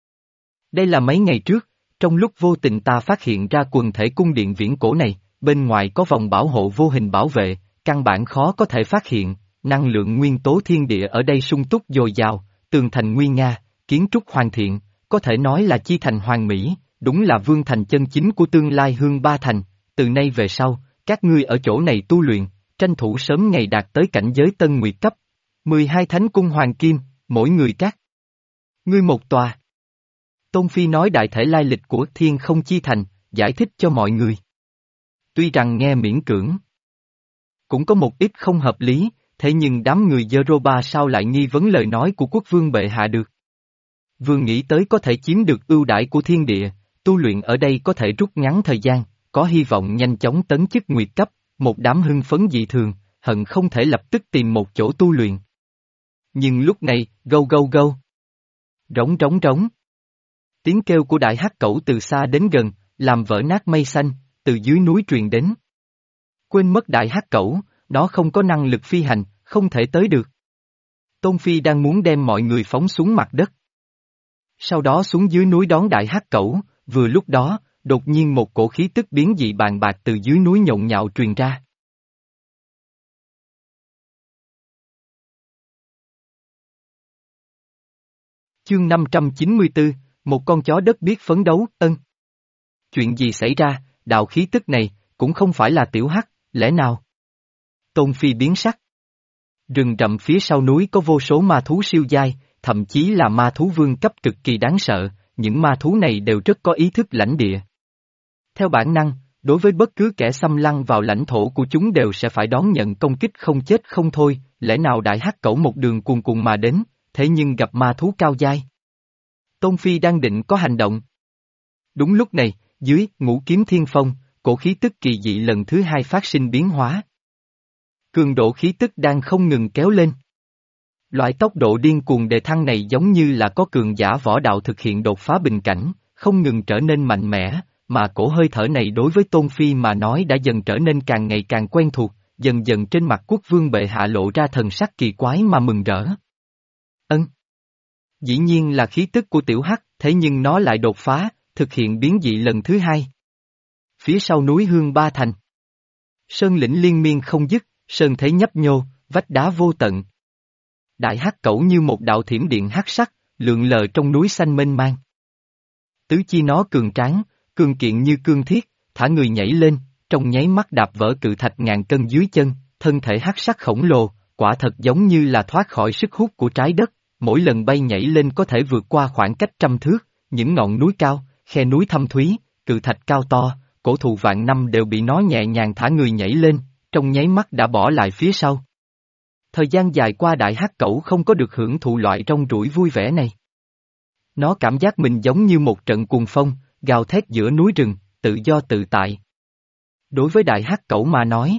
S1: Đây là mấy ngày trước, trong lúc vô tình ta phát hiện ra quần thể cung điện viễn cổ này, bên ngoài có vòng bảo hộ vô hình bảo vệ, căn bản khó có thể phát hiện, năng lượng nguyên tố thiên địa ở đây sung túc dồi dào, tường thành nguy nga, kiến trúc hoàn thiện, có thể nói là chi thành hoàn mỹ, đúng là vương thành chân chính của tương lai Hương Ba Thành, từ nay về sau, các ngươi ở chỗ này tu luyện, tranh thủ sớm ngày đạt tới cảnh giới tân nguyệt cấp. mười hai thánh cung hoàng kim, mỗi người các ngươi một tòa. Tôn Phi nói đại thể lai lịch của Thiên Không Chi Thành, giải thích cho mọi người. Tuy rằng nghe miễn cưỡng, cũng có một ít không hợp lý, thế nhưng đám người Yoruba sao lại nghi vấn lời nói của quốc vương bệ hạ được. Vừa nghĩ tới có thể chiếm được ưu đãi của thiên địa, tu luyện ở đây có thể rút ngắn thời gian, có hy vọng nhanh chóng tấn chức nguyệt cấp, một đám hưng phấn dị thường, hận không thể lập tức tìm một chỗ tu luyện. Nhưng lúc này, gâu gâu gâu. Rống rống rống. Tiếng kêu của đại hắc cẩu từ xa đến gần, làm vỡ nát mây xanh, từ dưới núi truyền đến. Quên mất đại hắc cẩu, nó không có năng lực phi hành, không thể tới được. Tôn Phi đang muốn đem mọi người phóng xuống mặt đất. Sau đó xuống dưới núi đón đại hắc cẩu, vừa lúc đó, đột nhiên một cổ khí tức biến dị bàn bạc từ dưới núi nhộn nhạo truyền ra. Chương năm trăm chín mươi tư, một con chó đất biết phấn đấu, ân. Chuyện gì xảy ra, đạo khí tức này, cũng không phải là tiểu hắc, lẽ nào? Tôn Phi biến sắc. Rừng rậm phía sau núi có vô số ma thú siêu giai, thậm chí là ma thú vương cấp cực kỳ đáng sợ, những ma thú này đều rất có ý thức lãnh địa. Theo bản năng, đối với bất cứ kẻ xâm lăng vào lãnh thổ của chúng đều sẽ phải đón nhận công kích không chết không thôi, lẽ nào đại hắc cẩu một đường cuồn cuộn mà đến, thế nhưng gặp ma thú cao giai. Tôn Phi đang định có hành động. Đúng lúc này, dưới Ngũ Kiếm Thiên Phong, cổ khí tức kỳ dị lần thứ hai phát sinh biến hóa. Cường độ khí tức đang không ngừng kéo lên. Loại tốc độ điên cuồng đề thăng này giống như là có cường giả võ đạo thực hiện đột phá bình cảnh, không ngừng trở nên mạnh mẽ, mà cổ hơi thở này đối với Tôn Phi mà nói đã dần trở nên càng ngày càng quen thuộc, dần dần trên mặt quốc vương bệ hạ lộ ra thần sắc kỳ quái mà mừng rỡ. Ân. Dĩ nhiên là khí tức của tiểu hắc, thế nhưng nó lại đột phá, thực hiện biến dị lần thứ hai. Phía sau núi Hương Ba Thành. Sơn lĩnh liên miên không dứt, sơn thế nhấp nhô, vách đá vô tận. Đại hắc cẩu như một đạo thiểm điện hắc sắc, lượn lờ trong núi xanh mênh mang. Tứ chi nó cường tráng, cường kiện như cương thiết, thả người nhảy lên, trong nháy mắt đạp vỡ cự thạch ngàn cân dưới chân, thân thể hắc sắc khổng lồ, quả thật giống như là thoát khỏi sức hút của trái đất, mỗi lần bay nhảy lên có thể vượt qua khoảng cách trăm thước, những ngọn núi cao, khe núi thâm thúy, cự thạch cao to, cổ thụ vạn năm đều bị nó nhẹ nhàng thả người nhảy lên, trong nháy mắt đã bỏ lại phía sau. Thời gian dài qua đại hắc cẩu không có được hưởng thụ loại rong ruổi vui vẻ này. Nó cảm giác mình giống như một trận cuồng phong, gào thét giữa núi rừng, tự do tự tại. Đối với đại hắc cẩu mà nói,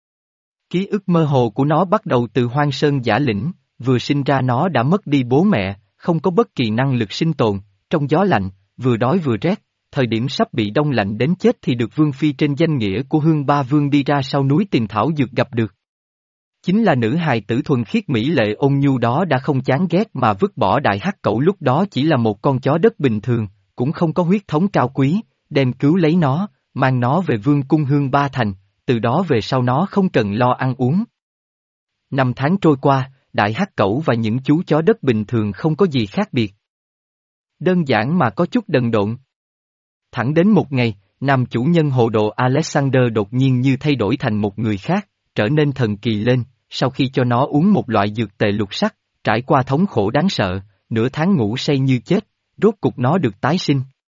S1: ký ức mơ hồ của nó bắt đầu từ Hoang Sơn Giả Lĩnh, vừa sinh ra nó đã mất đi bố mẹ, không có bất kỳ năng lực sinh tồn, trong gió lạnh, vừa đói vừa rét, thời điểm sắp bị đông lạnh đến chết thì được Vương Phi trên danh nghĩa của Hương Ba Vương đi ra sau núi tìm thảo dược gặp được. Chính là nữ hài tử thuần khiết mỹ lệ ôn nhu đó đã không chán ghét mà vứt bỏ đại hắc cẩu lúc đó chỉ là một con chó đất bình thường, cũng không có huyết thống cao quý, đem cứu lấy nó, mang nó về vương cung Hương Ba Thành, từ đó về sau nó không cần lo ăn uống. Năm tháng trôi qua, đại hắc cẩu và những chú chó đất bình thường không có gì khác biệt. Đơn giản mà có chút đần độn. Thẳng đến một ngày, nam chủ nhân hồ đồ Alexander đột nhiên như thay đổi thành một người khác, trở nên thần kỳ lên, sau khi cho nó uống một loại dược tề lục sắc, trải qua thống khổ đáng sợ, nửa tháng ngủ say như chết, rốt cục nó được tái sinh.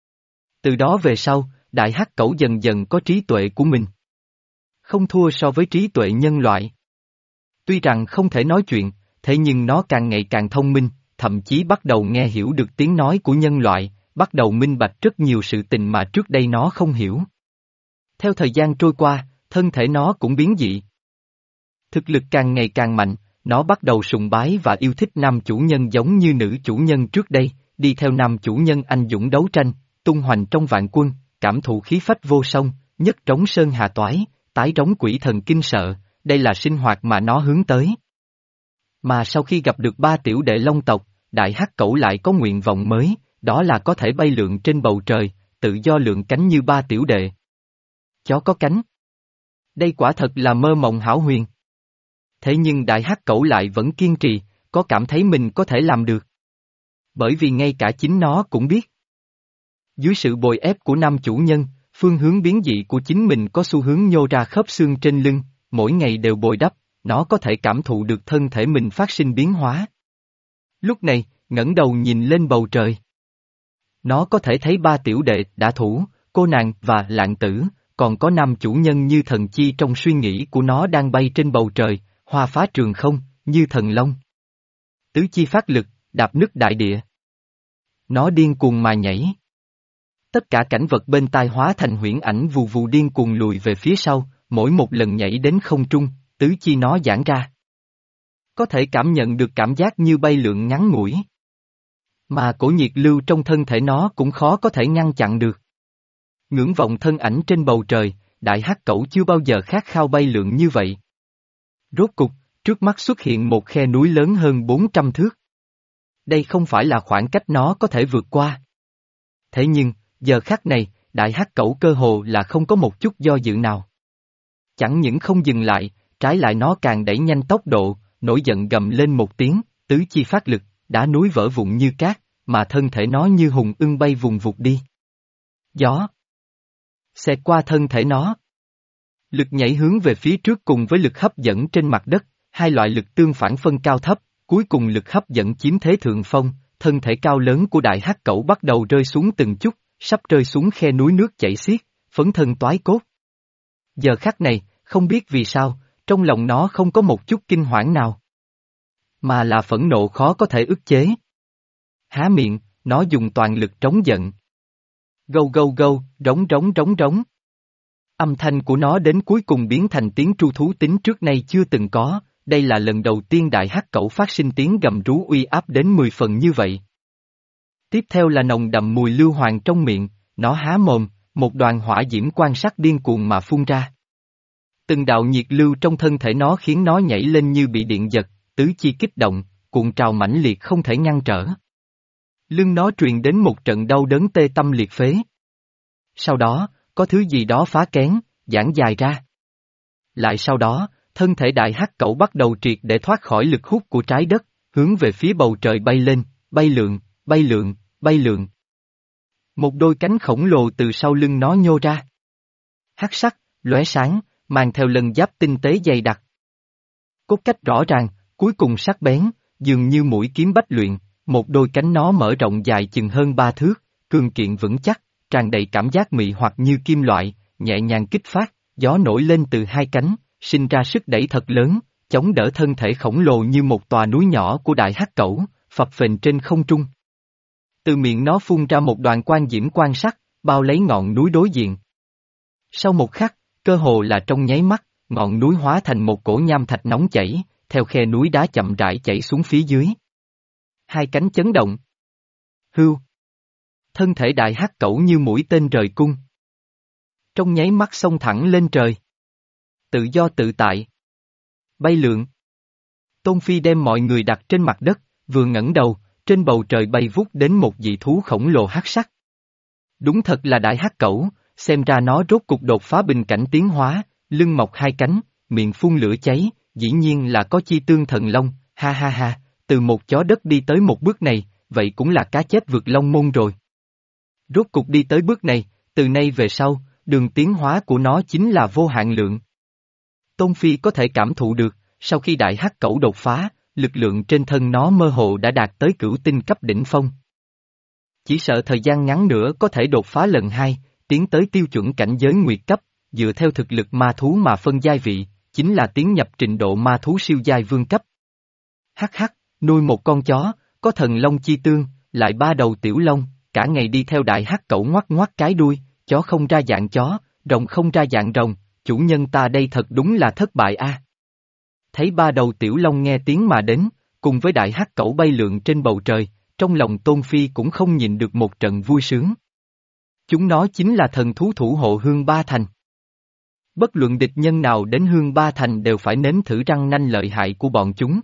S1: Từ đó về sau, đại hắc cẩu dần dần có trí tuệ của mình. Không thua so với trí tuệ nhân loại. Tuy rằng không thể nói chuyện, thế nhưng nó càng ngày càng thông minh, thậm chí bắt đầu nghe hiểu được tiếng nói của nhân loại, bắt đầu minh bạch rất nhiều sự tình mà trước đây nó không hiểu. Theo thời gian trôi qua, thân thể nó cũng biến dị. Thực lực càng ngày càng mạnh, nó bắt đầu sùng bái và yêu thích nam chủ nhân giống như nữ chủ nhân trước đây, đi theo nam chủ nhân anh dũng đấu tranh, tung hoành trong vạn quân, cảm thụ khí phách vô song, nhất trống sơn hà toái, tái trống quỷ thần kinh sợ, đây là sinh hoạt mà nó hướng tới. Mà sau khi gặp được ba tiểu đệ long tộc, đại hắc cẩu lại có nguyện vọng mới, đó là có thể bay lượn trên bầu trời, tự do lượn cánh như ba tiểu đệ. Chó có cánh. Đây quả thật là mơ mộng hão huyền. Thế nhưng đại hắc cẩu lại vẫn kiên trì, có cảm thấy mình có thể làm được. Bởi vì ngay cả chính nó cũng biết. Dưới sự bồi ép của nam chủ nhân, Phương hướng biến dị của chính mình có xu hướng nhô ra khớp xương trên lưng, mỗi ngày đều bồi đắp, nó có thể cảm thụ được thân thể mình phát sinh biến hóa. Lúc này, ngẩng đầu nhìn lên bầu trời. Nó có thể thấy ba tiểu đệ, Đả Thủ, cô nàng và Lạng Tử, còn có năm chủ nhân như thần chi trong suy nghĩ của nó đang bay trên bầu trời, hoa phá trường không, như thần long. Tứ chi phát lực, đạp nứt đại địa. Nó điên cuồng mà nhảy. Tất cả cảnh vật bên tai hóa thành huyễn ảnh vù vù điên cuồng lùi về phía sau, mỗi một lần nhảy đến không trung, tứ chi nó giãn ra. Có thể cảm nhận được cảm giác như bay lượn ngắn ngủi. Mà cổ nhiệt lưu trong thân thể nó cũng khó có thể ngăn chặn được. Ngưỡng vọng thân ảnh trên bầu trời, đại hắc cẩu chưa bao giờ khát khao bay lượn như vậy. Rốt cục, trước mắt xuất hiện một khe núi lớn hơn bốn trăm thước. Đây không phải là khoảng cách nó có thể vượt qua. Thế nhưng, giờ khắc này, đại hắc cẩu cơ hồ là không có một chút do dự nào. Chẳng những không dừng lại, trái lại nó càng đẩy nhanh tốc độ, nổi giận gầm lên một tiếng, tứ chi phát lực, đá núi vỡ vụn như cát, mà thân thể nó như hùng ưng bay vùng vụt đi. Gió xẹt qua thân thể nó. Lực nhảy hướng về phía trước cùng với lực hấp dẫn trên mặt đất, hai loại lực tương phản phân cao thấp, cuối cùng lực hấp dẫn chiếm thế thượng phong, thân thể cao lớn của đại hắc cẩu bắt đầu rơi xuống từng chút, sắp rơi xuống khe núi nước chảy xiết, phấn thân toái cốt. Giờ khắc này, không biết vì sao, trong lòng nó không có một chút kinh hoảng nào. Mà là phẫn nộ khó có thể ức chế. Há miệng, nó dùng toàn lực trống giận. Gâu gâu gâu, rống rống rống rống. Âm thanh của nó đến cuối cùng biến thành tiếng tru thú tính trước nay chưa từng có, đây là lần đầu tiên đại hắc cẩu phát sinh tiếng gầm rú uy áp đến mười phần như vậy. Tiếp theo là nồng đậm mùi lưu hoàng trong miệng, nó há mồm, một đoàn hỏa diễm quan sát điên cuồng mà phun ra. Từng đạo nhiệt lưu trong thân thể nó khiến nó nhảy lên như bị điện giật, tứ chi kích động, cuộn trào mãnh liệt không thể ngăn trở. Lưng nó truyền đến một trận đau đớn tê tâm liệt phế. Sau đó, có thứ gì đó phá kén, giãn dài ra. Lại sau đó, thân thể đại hắc cẩu bắt đầu triệt để thoát khỏi lực hút của trái đất, hướng về phía bầu trời bay lên, bay lượn, bay lượn, bay lượn. Một đôi cánh khổng lồ từ sau lưng nó nhô ra. Hắc sắc, lóe sáng, mang theo lân giáp tinh tế dày đặc. Cốt cách rõ ràng, cuối cùng sắc bén, dường như mũi kiếm bách luyện, một đôi cánh nó mở rộng dài chừng hơn ba thước, cường kiện vững chắc, tràn đầy cảm giác mị hoặc như kim loại, nhẹ nhàng kích phát, gió nổi lên từ hai cánh, sinh ra sức đẩy thật lớn, chống đỡ thân thể khổng lồ như một tòa núi nhỏ của đại hắc cẩu, phập phềnh trên không trung. Từ miệng nó phun ra một đoàn quang diễm quan sắc, bao lấy ngọn núi đối diện. Sau một khắc, cơ hồ là trong nháy mắt, ngọn núi hóa thành một cổ nham thạch nóng chảy, theo khe núi đá chậm rãi chảy xuống phía dưới. Hai cánh chấn động. Hưu. Thân thể đại hắc cẩu như mũi tên rời cung. Trong nháy mắt xông thẳng lên trời. Tự do tự tại. Bay lượn. Tôn Phi đem mọi người đặt trên mặt đất, vừa ngẩng đầu, trên bầu trời bay vút đến một dị thú khổng lồ hắc sắc. Đúng thật là đại hắc cẩu, xem ra nó rốt cục đột phá bình cảnh tiến hóa, lưng mọc hai cánh, miệng phun lửa cháy, dĩ nhiên là có chi tương thần long, ha ha ha, từ một chó đất đi tới một bước này, vậy cũng là cá chết vượt long môn rồi. Rốt cục đi tới bước này, từ nay về sau, đường tiến hóa của nó chính là vô hạn lượng. Tôn Phi có thể cảm thụ được, sau khi đại hắc cẩu đột phá, lực lượng trên thân nó mơ hồ đã đạt tới cửu tinh cấp đỉnh phong. Chỉ sợ thời gian ngắn nữa có thể đột phá lần hai, tiến tới tiêu chuẩn cảnh giới nguyệt cấp, dựa theo thực lực ma thú mà phân giai vị, chính là tiến nhập trình độ ma thú siêu giai vương cấp. Hắc hắc, nuôi một con chó, có thần long chi tương, lại ba đầu tiểu long, cả ngày đi theo đại hắc cẩu ngoắc ngoắc cái đuôi, chó không ra dạng chó, rồng không ra dạng rồng, chủ nhân ta đây thật đúng là thất bại a. Thấy ba đầu tiểu long nghe tiếng mà đến, cùng với đại hắc cẩu bay lượn trên bầu trời, trong lòng Tôn Phi cũng không nhìn được một trận vui sướng. Chúng nó chính là thần thú thủ hộ Hương Ba Thành. Bất luận địch nhân nào đến Hương Ba Thành đều phải nếm thử răng nanh lợi hại của bọn chúng.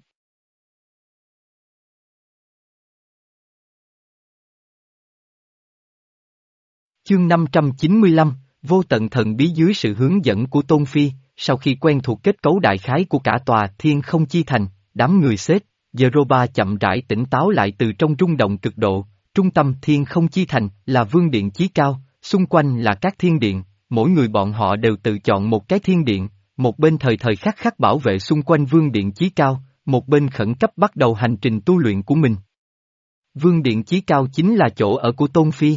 S1: Chương năm trăm chín mươi lăm, Vô tận thần bí dưới sự hướng dẫn của Tôn Phi, sau khi quen thuộc kết cấu đại khái của cả tòa Thiên Không Chi Thành, đám người xếp, Zeroba chậm rãi tỉnh táo lại từ trong rung động cực độ, trung tâm Thiên Không Chi Thành là vương điện chí cao, xung quanh là các thiên điện, mỗi người bọn họ đều tự chọn một cái thiên điện, một bên thời thời khắc khắc bảo vệ xung quanh vương điện chí cao, một bên khẩn cấp bắt đầu hành trình tu luyện của mình. Vương điện chí cao chính là chỗ ở của Tôn Phi.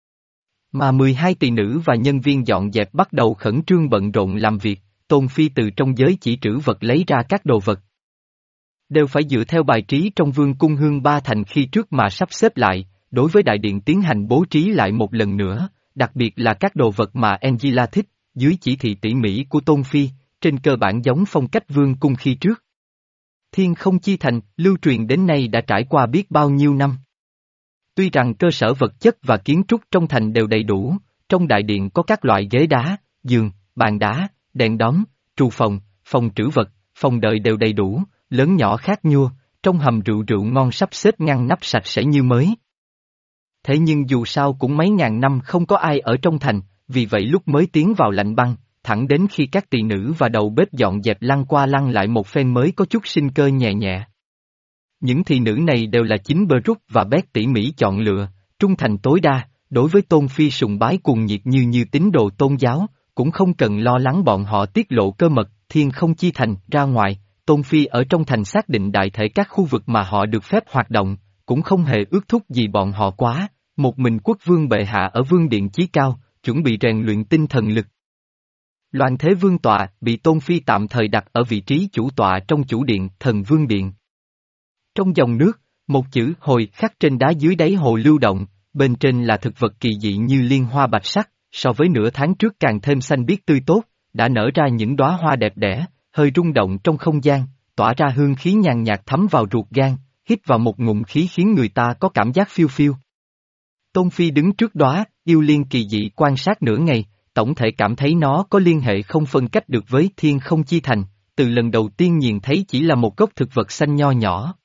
S1: Mà mười hai tỳ nữ và nhân viên dọn dẹp bắt đầu khẩn trương bận rộn làm việc, Tôn Phi từ trong giới chỉ trữ vật lấy ra các đồ vật. Đều phải dựa theo bài trí trong vương cung hương ba thành khi trước mà sắp xếp lại, đối với đại điện tiến hành bố trí lại một lần nữa, đặc biệt là các đồ vật mà Angela thích, dưới chỉ thị tỉ mỉ của Tôn Phi, trên cơ bản giống phong cách vương cung khi trước. Thiên Không Chi Thành, lưu truyền đến nay đã trải qua biết bao nhiêu năm. Tuy rằng cơ sở vật chất và kiến trúc trong thành đều đầy đủ, trong đại điện có các loại ghế đá, giường, bàn đá, đèn đóm, trù phòng, phòng trữ vật, phòng đợi đều đầy đủ, lớn nhỏ khác nhua, trong hầm rượu rượu ngon sắp xếp ngăn nắp sạch sẽ như mới. Thế nhưng dù sao cũng mấy ngàn năm không có ai ở trong thành, vì vậy lúc mới tiến vào lạnh băng, thẳng đến khi các tỳ nữ và đầu bếp dọn dẹp lăn qua lăn lại một phen mới có chút sinh cơ nhẹ nhẹ. Những thị nữ này đều là chính Brooke và Beth tỉ mỉ chọn lựa, trung thành tối đa, đối với Tôn Phi sùng bái cuồng nhiệt như như tín đồ tôn giáo, cũng không cần lo lắng bọn họ tiết lộ cơ mật, Thiên Không Chi Thành ra ngoài, Tôn Phi ở trong thành xác định đại thể các khu vực mà họ được phép hoạt động, cũng không hề ước thúc gì bọn họ quá, một mình quốc vương bệ hạ ở vương điện chí cao, chuẩn bị rèn luyện tinh thần lực. Loạn Thế Vương tọa bị Tôn Phi tạm thời đặt ở vị trí chủ tọa trong chủ điện, Thần Vương Điện. Trong dòng nước, một chữ hồi khắc trên đá dưới đáy hồ lưu động, bên trên là thực vật kỳ dị như liên hoa bạch sắc, so với nửa tháng trước càng thêm xanh biếc tươi tốt, đã nở ra những đóa hoa đẹp đẽ, hơi rung động trong không gian, tỏa ra hương khí nhàn nhạt thấm vào ruột gan, hít vào một ngụm khí khiến người ta có cảm giác phiêu phiêu. Tôn Phi đứng trước đóa, yêu liên kỳ dị quan sát nửa ngày, tổng thể cảm thấy nó có liên hệ không phân cách được với Thiên Không Chi Thành, từ lần đầu tiên nhìn thấy chỉ là một gốc thực vật xanh nho nhỏ.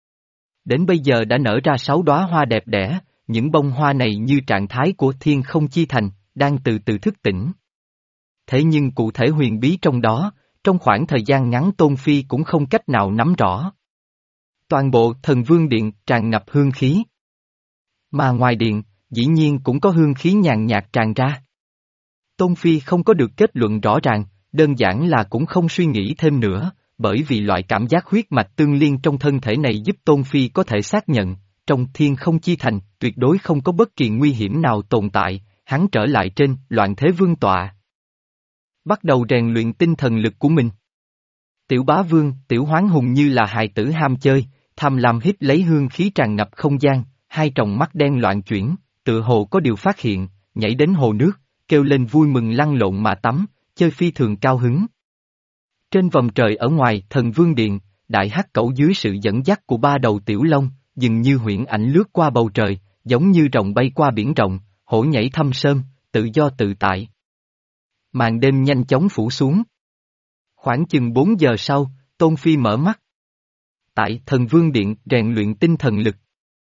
S1: Đến bây giờ đã nở ra sáu đóa hoa đẹp đẽ, những bông hoa này như trạng thái của Thiên Không Chi Thành, đang từ từ thức tỉnh. Thế nhưng cụ thể huyền bí trong đó, trong khoảng thời gian ngắn Tôn Phi cũng không cách nào nắm rõ. Toàn bộ Thần Vương Điện tràn ngập hương khí. Mà ngoài điện, dĩ nhiên cũng có hương khí nhàn nhạt tràn ra. Tôn Phi không có được kết luận rõ ràng, đơn giản là cũng không suy nghĩ thêm nữa, bởi vì loại cảm giác huyết mạch tương liên trong thân thể này giúp Tôn Phi có thể xác nhận, trong Thiên Không Chi Thành tuyệt đối không có bất kỳ nguy hiểm nào tồn tại, hắn trở lại trên Loạn Thế Vương tọa. Bắt đầu rèn luyện tinh thần lực của mình. Tiểu Bá Vương, Tiểu Hoán Hùng như là hài tử ham chơi, tham lam hít lấy hương khí tràn ngập không gian, hai tròng mắt đen loạn chuyển, tựa hồ có điều phát hiện, nhảy đến hồ nước, kêu lên vui mừng lăn lộn mà tắm, chơi phi thường cao hứng. Trên vòng trời ở ngoài Thần Vương Điện, đại hắc cẩu dưới sự dẫn dắt của ba đầu tiểu long, dường như huyễn ảnh lướt qua bầu trời, giống như rồng bay qua biển rộng, hổ nhảy thâm sơn, tự do tự tại. Màn đêm nhanh chóng phủ xuống. Khoảng chừng bốn giờ sau, Tôn Phi mở mắt. Tại Thần Vương Điện rèn luyện tinh thần lực.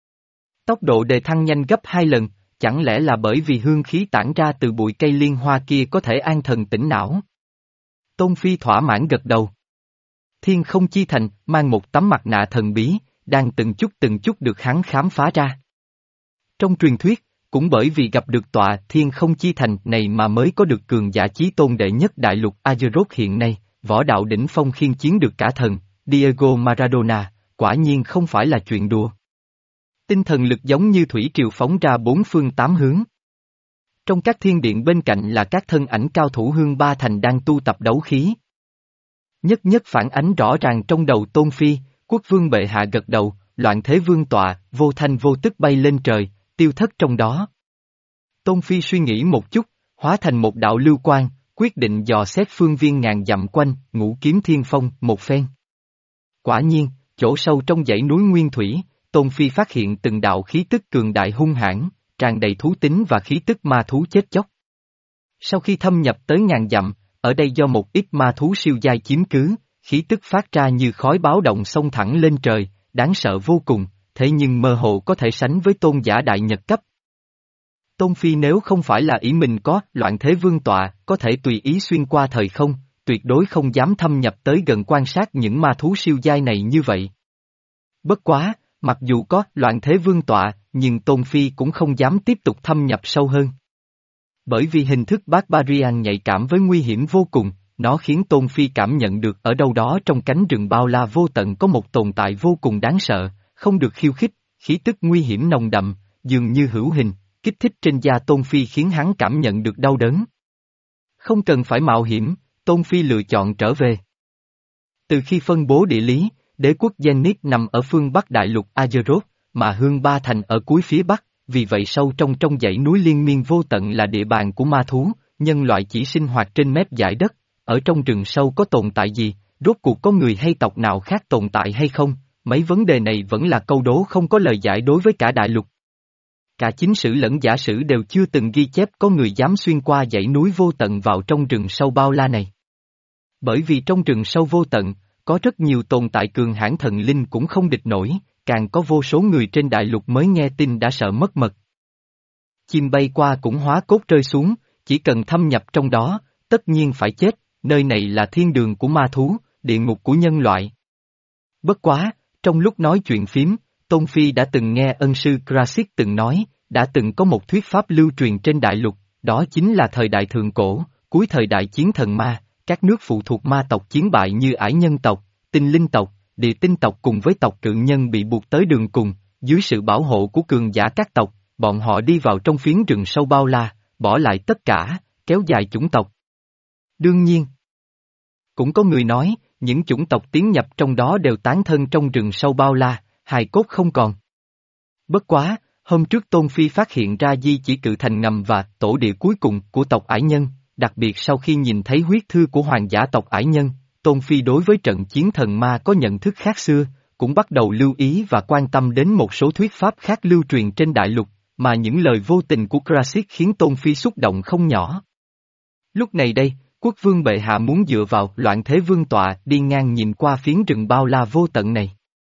S1: Tốc độ đề thăng nhanh gấp hai lần, chẳng lẽ là bởi vì hương khí tản ra từ bụi cây liên hoa kia có thể an thần tỉnh não? Tôn Phi thỏa mãn gật đầu. Thiên Không Chi Thành mang một tấm mặt nạ thần bí, đang từng chút từng chút được hắn khám phá ra. Trong truyền thuyết, cũng bởi vì gặp được tọa Thiên Không Chi Thành này mà mới có được cường giả chí tôn đệ nhất đại lục Azeroth hiện nay, võ đạo đỉnh phong khiên chiến được cả thần, Diego Maradona, quả nhiên không phải là chuyện đùa. Tinh thần lực giống như thủy triều phóng ra bốn phương tám hướng. Trong các thiên điện bên cạnh là các thân ảnh cao thủ hương ba thành đang tu tập đấu khí. Nhất nhất phản ánh rõ ràng trong đầu Tôn Phi, quốc vương bệ hạ gật đầu, Loạn Thế Vương tọa, vô thanh vô tức bay lên trời, tiêu thất trong đó. Tôn Phi suy nghĩ một chút, hóa thành một đạo lưu quang, quyết định dò xét phương viên ngàn dặm quanh, Ngũ Kiếm Thiên Phong, một phen. Quả nhiên, chỗ sâu trong dãy núi Nguyên Thủy, Tôn Phi phát hiện từng đạo khí tức cường đại hung hãn, tràn đầy thú tính và khí tức ma thú chết chóc. Sau khi thâm nhập tới ngàn dặm, ở đây do một ít ma thú siêu giai chiếm cứ, khí tức phát ra như khói báo động xông thẳng lên trời, đáng sợ vô cùng, thế nhưng mơ hồ có thể sánh với tôn giả đại nhật cấp. Tôn Phi nếu không phải là ý mình có Loạn Thế Vương tọa, có thể tùy ý xuyên qua thời không, tuyệt đối không dám thâm nhập tới gần quan sát những ma thú siêu giai này như vậy. Bất quá, mặc dù có Loạn Thế Vương tọa, nhưng Tôn Phi cũng không dám tiếp tục thâm nhập sâu hơn. Bởi vì hình thức Barbarian nhạy cảm với nguy hiểm vô cùng, nó khiến Tôn Phi cảm nhận được ở đâu đó trong cánh rừng bao la vô tận có một tồn tại vô cùng đáng sợ, không được khiêu khích, khí tức nguy hiểm nồng đậm, dường như hữu hình, kích thích trên da Tôn Phi khiến hắn cảm nhận được đau đớn. Không cần phải mạo hiểm, Tôn Phi lựa chọn trở về. Từ khi phân bố địa lý, đế quốc Zenith nằm ở phương Bắc đại lục Azeroth, mà Hương Ba Thành ở cuối phía Bắc, vì vậy sâu trong trong dãy núi liên miên vô tận là địa bàn của ma thú, nhân loại chỉ sinh hoạt trên mép dải đất, ở trong rừng sâu có tồn tại gì, rốt cuộc có người hay tộc nào khác tồn tại hay không, mấy vấn đề này vẫn là câu đố không có lời giải đối với cả đại lục. Cả chính sử lẫn giả sử đều chưa từng ghi chép có người dám xuyên qua dãy núi vô tận vào trong rừng sâu bao la này. Bởi vì trong rừng sâu vô tận, có rất nhiều tồn tại cường hãn thần linh cũng không địch nổi, càng có vô số người trên đại lục mới nghe tin đã sợ mất mật. Chim bay qua cũng hóa cốt rơi xuống, chỉ cần thâm nhập trong đó, tất nhiên phải chết, nơi này là thiên đường của ma thú, địa ngục của nhân loại. Bất quá, trong lúc nói chuyện phím, Tôn Phi đã từng nghe ân sư Krasik từng nói, đã từng có một thuyết pháp lưu truyền trên đại lục, đó chính là thời đại thượng cổ, cuối thời đại chiến thần ma, các nước phụ thuộc ma tộc chiến bại như ải nhân tộc, tinh linh tộc, địa tinh tộc cùng với tộc cự nhân bị buộc tới đường cùng, dưới sự bảo hộ của cường giả các tộc, bọn họ đi vào trong phiến rừng sâu bao la, bỏ lại tất cả, kéo dài chủng tộc. Đương nhiên, cũng có người nói, những chủng tộc tiến nhập trong đó đều tán thân trong rừng sâu bao la, hài cốt không còn. Bất quá, hôm trước Tôn Phi phát hiện ra di chỉ cự thành ngầm và tổ địa cuối cùng của tộc ải nhân, đặc biệt sau khi nhìn thấy huyết thư của hoàng giả tộc ải nhân, Tôn Phi đối với trận chiến thần ma có nhận thức khác xưa, cũng bắt đầu lưu ý và quan tâm đến một số thuyết pháp khác lưu truyền trên đại lục, mà những lời vô tình của Krasik khiến Tôn Phi xúc động không nhỏ. Lúc này đây, quốc vương bệ hạ muốn dựa vào loạn thế vương tọa đi ngang nhìn qua phiến rừng bao la vô tận này.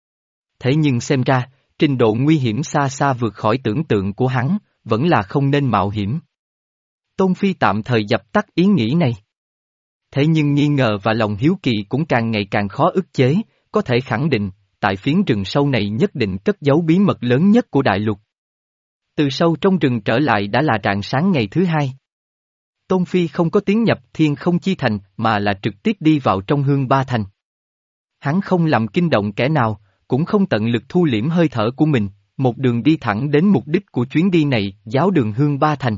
S1: Thế nhưng xem ra, trình độ nguy hiểm xa xa vượt khỏi tưởng tượng của hắn, vẫn là không nên mạo hiểm. Tôn Phi tạm thời dập tắt ý nghĩ này. Thế nhưng nghi ngờ và lòng hiếu kỳ cũng càng ngày càng khó ức chế, có thể khẳng định, tại phiến rừng sâu này nhất định cất giấu bí mật lớn nhất của đại lục. Từ sâu trong rừng trở lại đã là rạng sáng ngày thứ hai. Tôn Phi không có tiến nhập Thiên Không Chi Thành mà là trực tiếp đi vào trong Hương Ba Thành. Hắn không làm kinh động kẻ nào, cũng không tận lực thu liễm hơi thở của mình, một đường đi thẳng đến mục đích của chuyến đi này, giáo đường Hương Ba Thành.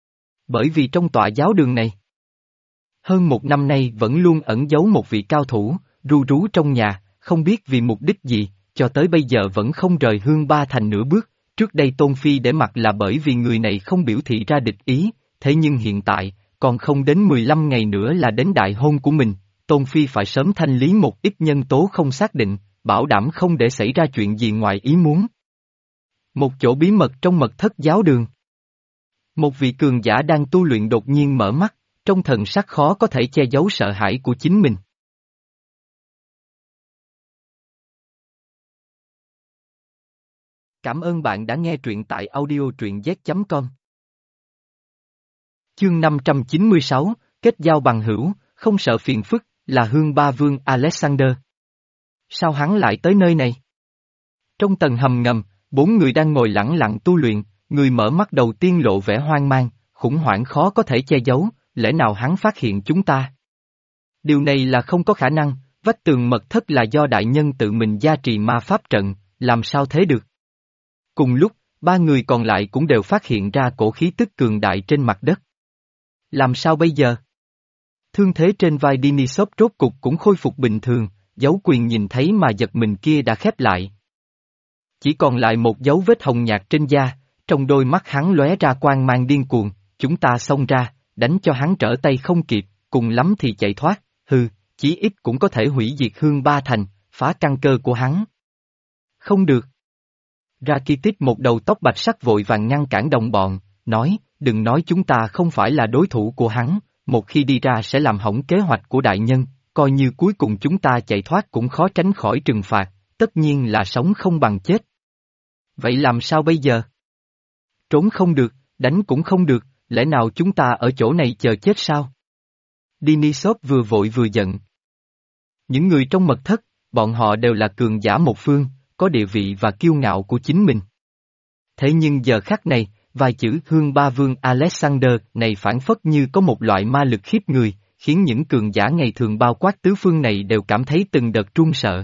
S1: Bởi vì trong tọa giáo đường này, hơn một năm nay vẫn luôn ẩn giấu một vị cao thủ, ru rú trong nhà, không biết vì mục đích gì, cho tới bây giờ vẫn không rời Hương Ba Thành nửa bước, trước đây Tôn Phi để mặc là bởi vì người này không biểu thị ra địch ý, thế nhưng hiện tại, còn không đến mười lăm ngày nữa là đến đại hôn của mình, Tôn Phi phải sớm thanh lý một ít nhân tố không xác định, bảo đảm không để xảy ra chuyện gì ngoài ý muốn. Một chỗ bí mật trong mật thất giáo đường. Một vị cường giả đang tu luyện đột nhiên mở mắt, trong thần sắc khó có thể che giấu sợ hãi của chính mình. Cảm ơn bạn đã nghe truyện tại audio truyện z chấm com. Chương năm trăm chín mươi sáu, kết giao bằng hữu, không sợ phiền phức, là Hương Ba Vương Alexander. Sao hắn lại tới nơi này? Trong tầng hầm ngầm, bốn người đang ngồi lẳng lặng tu luyện, người mở mắt đầu tiên lộ vẻ hoang mang, khủng hoảng khó có thể che giấu, lẽ nào hắn phát hiện chúng ta? Điều này là không có khả năng, vách tường mật thất là do đại nhân tự mình gia trì ma pháp trận, làm sao thế được? Cùng lúc, ba người còn lại cũng đều phát hiện ra cổ khí tức cường đại trên mặt đất. Làm sao bây giờ? Thương thế trên vai Denisov rốt cục cũng khôi phục bình thường, dấu quyền nhìn thấy mà giật mình kia đã khép lại. Chỉ còn lại một dấu vết hồng nhạt trên da, trong đôi mắt hắn lóe ra quang mang điên cuồng, chúng ta xông ra, đánh cho hắn trở tay không kịp, cùng lắm thì chạy thoát, hừ, chí ít cũng có thể hủy diệt Hương Ba Thành, phá căn cơ của hắn. Không được. Rakitic một đầu tóc bạch sắc vội vàng ngăn cản đồng bọn, nói, đừng nói chúng ta không phải là đối thủ của hắn, một khi đi ra sẽ làm hỏng kế hoạch của đại nhân, coi như cuối cùng chúng ta chạy thoát cũng khó tránh khỏi trừng phạt, tất nhiên là sống không bằng chết. Vậy làm sao bây giờ? Trốn không được, đánh cũng không được, lẽ nào chúng ta ở chỗ này chờ chết sao? Denisov vừa vội vừa giận. Những người trong mật thất, bọn họ đều là cường giả một phương, có địa vị và kiêu ngạo của chính mình. Thế nhưng giờ khắc này, vài chữ Hương Ba Vương Alexander này phảng phất như có một loại ma lực khiếp người, khiến những cường giả ngày thường bao quát tứ phương này đều cảm thấy từng đợt run sợ.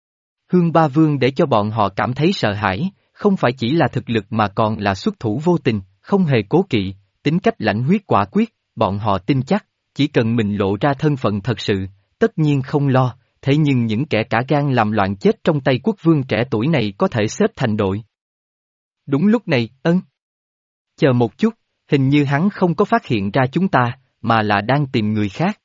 S1: Hương Ba Vương để cho bọn họ cảm thấy sợ hãi, không phải chỉ là thực lực mà còn là xuất thủ vô tình, không hề cố kỵ, tính cách lãnh huyết quả quyết, bọn họ tin chắc, chỉ cần mình lộ ra thân phận thật sự, tất nhiên không lo, thế nhưng những kẻ cả gan làm loạn chết trong tay quốc vương trẻ tuổi này có thể xếp thành đội. Đúng lúc này, ân. Chờ một chút, hình như hắn không có phát hiện ra chúng ta, mà là đang tìm người khác.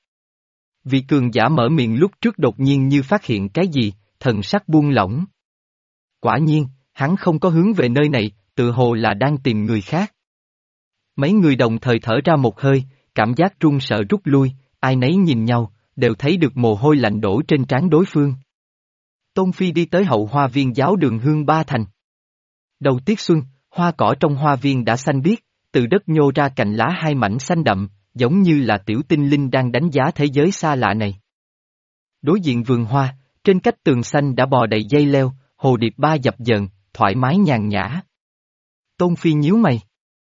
S1: Vị cường giả mở miệng lúc trước đột nhiên như phát hiện cái gì, thần sắc buông lỏng. Quả nhiên, hắn không có hướng về nơi này, tự hồ là đang tìm người khác. Mấy người đồng thời thở ra một hơi, cảm giác run sợ rút lui, ai nấy nhìn nhau, đều thấy được mồ hôi lạnh đổ trên trán đối phương. Tôn Phi đi tới hậu hoa viên giáo đường Hương Ba Thành. Đầu tiết xuân, hoa cỏ trong hoa viên đã xanh biếc, từ đất nhô ra cành lá hai mảnh xanh đậm, giống như là tiểu tinh linh đang đánh giá thế giới xa lạ này. Đối diện vườn hoa, trên cách tường xanh đã bò đầy dây leo, hồ điệp ba dập dờn, thoải mái nhàn nhã. Tôn Phi nhíu mày.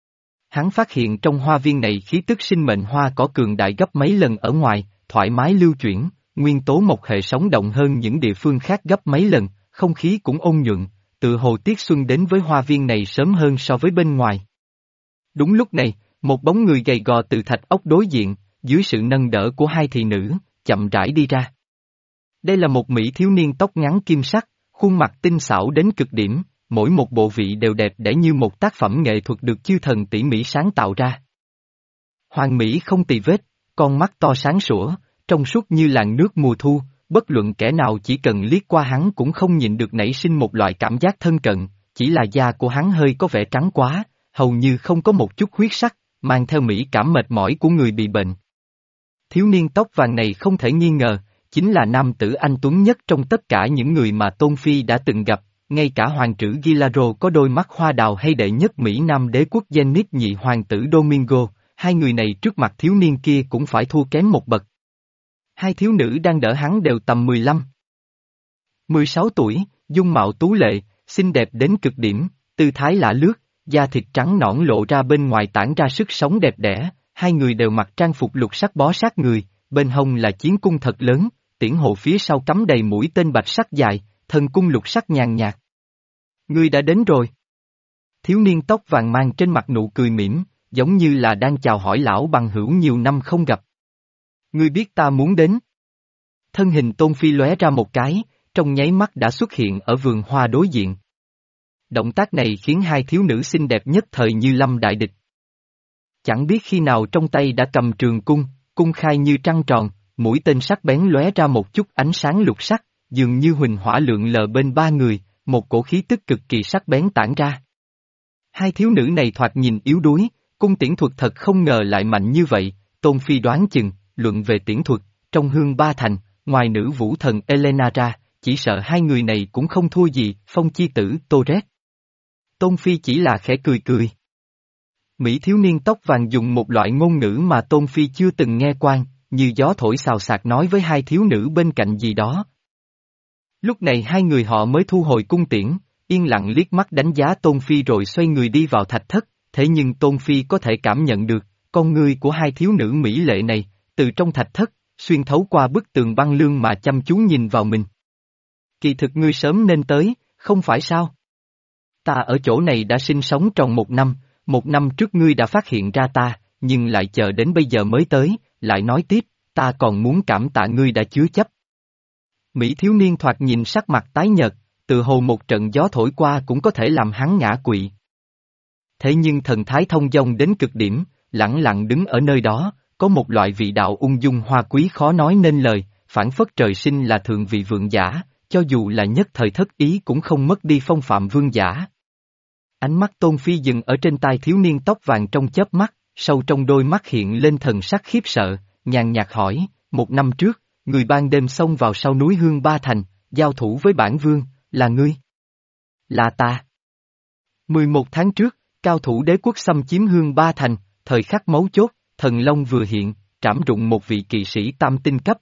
S1: Hắn phát hiện trong hoa viên này khí tức sinh mệnh hoa cỏ cường đại gấp mấy lần ở ngoài, thoải mái lưu chuyển, nguyên tố mộc hệ sống động hơn những địa phương khác gấp mấy lần, không khí cũng ôn nhuận, tự hồ tiết xuân đến với hoa viên này sớm hơn so với bên ngoài. Đúng lúc này, một bóng người gầy gò từ thạch ốc đối diện, dưới sự nâng đỡ của hai thị nữ, chậm rãi đi ra. Đây là một mỹ thiếu niên tóc ngắn kim sắc, khuôn mặt tinh xảo đến cực điểm, mỗi một bộ vị đều đẹp đẽ như một tác phẩm nghệ thuật được chư thần tỉ mỉ sáng tạo ra. Hoàng mỹ không tì vết, con mắt to sáng sủa, trong suốt như làn nước mùa thu, bất luận kẻ nào chỉ cần liếc qua hắn cũng không nhịn được nảy sinh một loại cảm giác thân cận, chỉ là da của hắn hơi có vẻ trắng quá, hầu như không có một chút huyết sắc, mang theo mỹ cảm mệt mỏi của người bị bệnh. Thiếu niên tóc vàng này không thể nghi ngờ, chính là nam tử anh tuấn nhất trong tất cả những người mà Tôn Phi đã từng gặp, ngay cả hoàng tử Gilaro có đôi mắt hoa đào hay đệ nhất Mỹ Nam đế quốc Zenith nhị hoàng tử Domingo, hai người này trước mặt thiếu niên kia cũng phải thua kém một bậc. Hai thiếu nữ đang đỡ hắn đều tầm mười lăm, mười sáu tuổi, dung mạo tú lệ, xinh đẹp đến cực điểm, tư thái lả lướt, da thịt trắng nõn lộ ra bên ngoài tản ra sức sống đẹp đẽ, hai người đều mặc trang phục lục sắc bó sát người, bên hông là chiến cung thật lớn, tiễn hộ phía sau cắm đầy mũi tên bạch sắc dài, thần cung lục sắc nhàn nhạt. Ngươi đã đến rồi. Thiếu niên tóc vàng mang trên mặt nụ cười mỉm, giống như là đang chào hỏi lão bằng hữu nhiều năm không gặp. Ngươi biết ta muốn đến. Thân hình Tôn Phi lóe ra một cái, trong nháy mắt đã xuất hiện ở vườn hoa đối diện. Động tác này khiến hai thiếu nữ xinh đẹp nhất thời như lâm đại địch. Chẳng biết khi nào trong tay đã cầm trường cung, cung khai như trăng tròn, mũi tên sắc bén lóe ra một chút ánh sáng lục sắc, dường như huỳnh hỏa lượn lờ bên ba người, một cổ khí tức cực kỳ sắc bén tản ra. Hai thiếu nữ này thoạt nhìn yếu đuối, cung tiễn thuật thật không ngờ lại mạnh như vậy, Tôn Phi đoán chừng, luận về tiễn thuật, trong Hương Ba Thành, ngoài nữ vũ thần Elena ra, chỉ sợ hai người này cũng không thua gì, phong chi tử Torres. Tôn Phi chỉ là khẽ cười cười. Mỹ thiếu niên tóc vàng dùng một loại ngôn ngữ mà Tôn Phi chưa từng nghe qua, như gió thổi xào xạc nói với hai thiếu nữ bên cạnh gì đó. Lúc này hai người họ mới thu hồi cung tiễn, yên lặng liếc mắt đánh giá Tôn Phi rồi xoay người đi vào thạch thất, thế nhưng Tôn Phi có thể cảm nhận được, con ngươi của hai thiếu nữ mỹ lệ này, từ trong thạch thất, xuyên thấu qua bức tường băng lương mà chăm chú nhìn vào mình. Kỳ thực ngươi sớm nên tới, không phải sao? Ta ở chỗ này đã sinh sống tròn một năm, một năm trước ngươi đã phát hiện ra ta, nhưng lại chờ đến bây giờ mới tới, lại nói tiếp, ta còn muốn cảm tạ ngươi đã chứa chấp. Mỹ thiếu niên thoạt nhìn sắc mặt tái nhợt, từ hồ một trận gió thổi qua cũng có thể làm hắn ngã quỵ. Thế nhưng thần thái thông dong đến cực điểm, lẳng lặng đứng ở nơi đó, có một loại vị đạo ung dung hoa quý khó nói nên lời, phảng phất trời sinh là thượng vị vượng giả, cho dù là nhất thời thất ý cũng không mất đi phong phạm vương giả. Ánh mắt Tôn Phi dừng ở trên tai thiếu niên tóc vàng trong chớp mắt, sâu trong đôi mắt hiện lên thần sắc khiếp sợ, nhàn nhạt hỏi, một năm trước, người ban đêm xông vào sau núi Hương Ba Thành, giao thủ với bản vương, là ngươi? Là ta. mười một tháng trước, cao thủ đế quốc xâm chiếm Hương Ba Thành, thời khắc mấu chốt, thần long vừa hiện, trảm rụng một vị kỵ sĩ tam tinh cấp.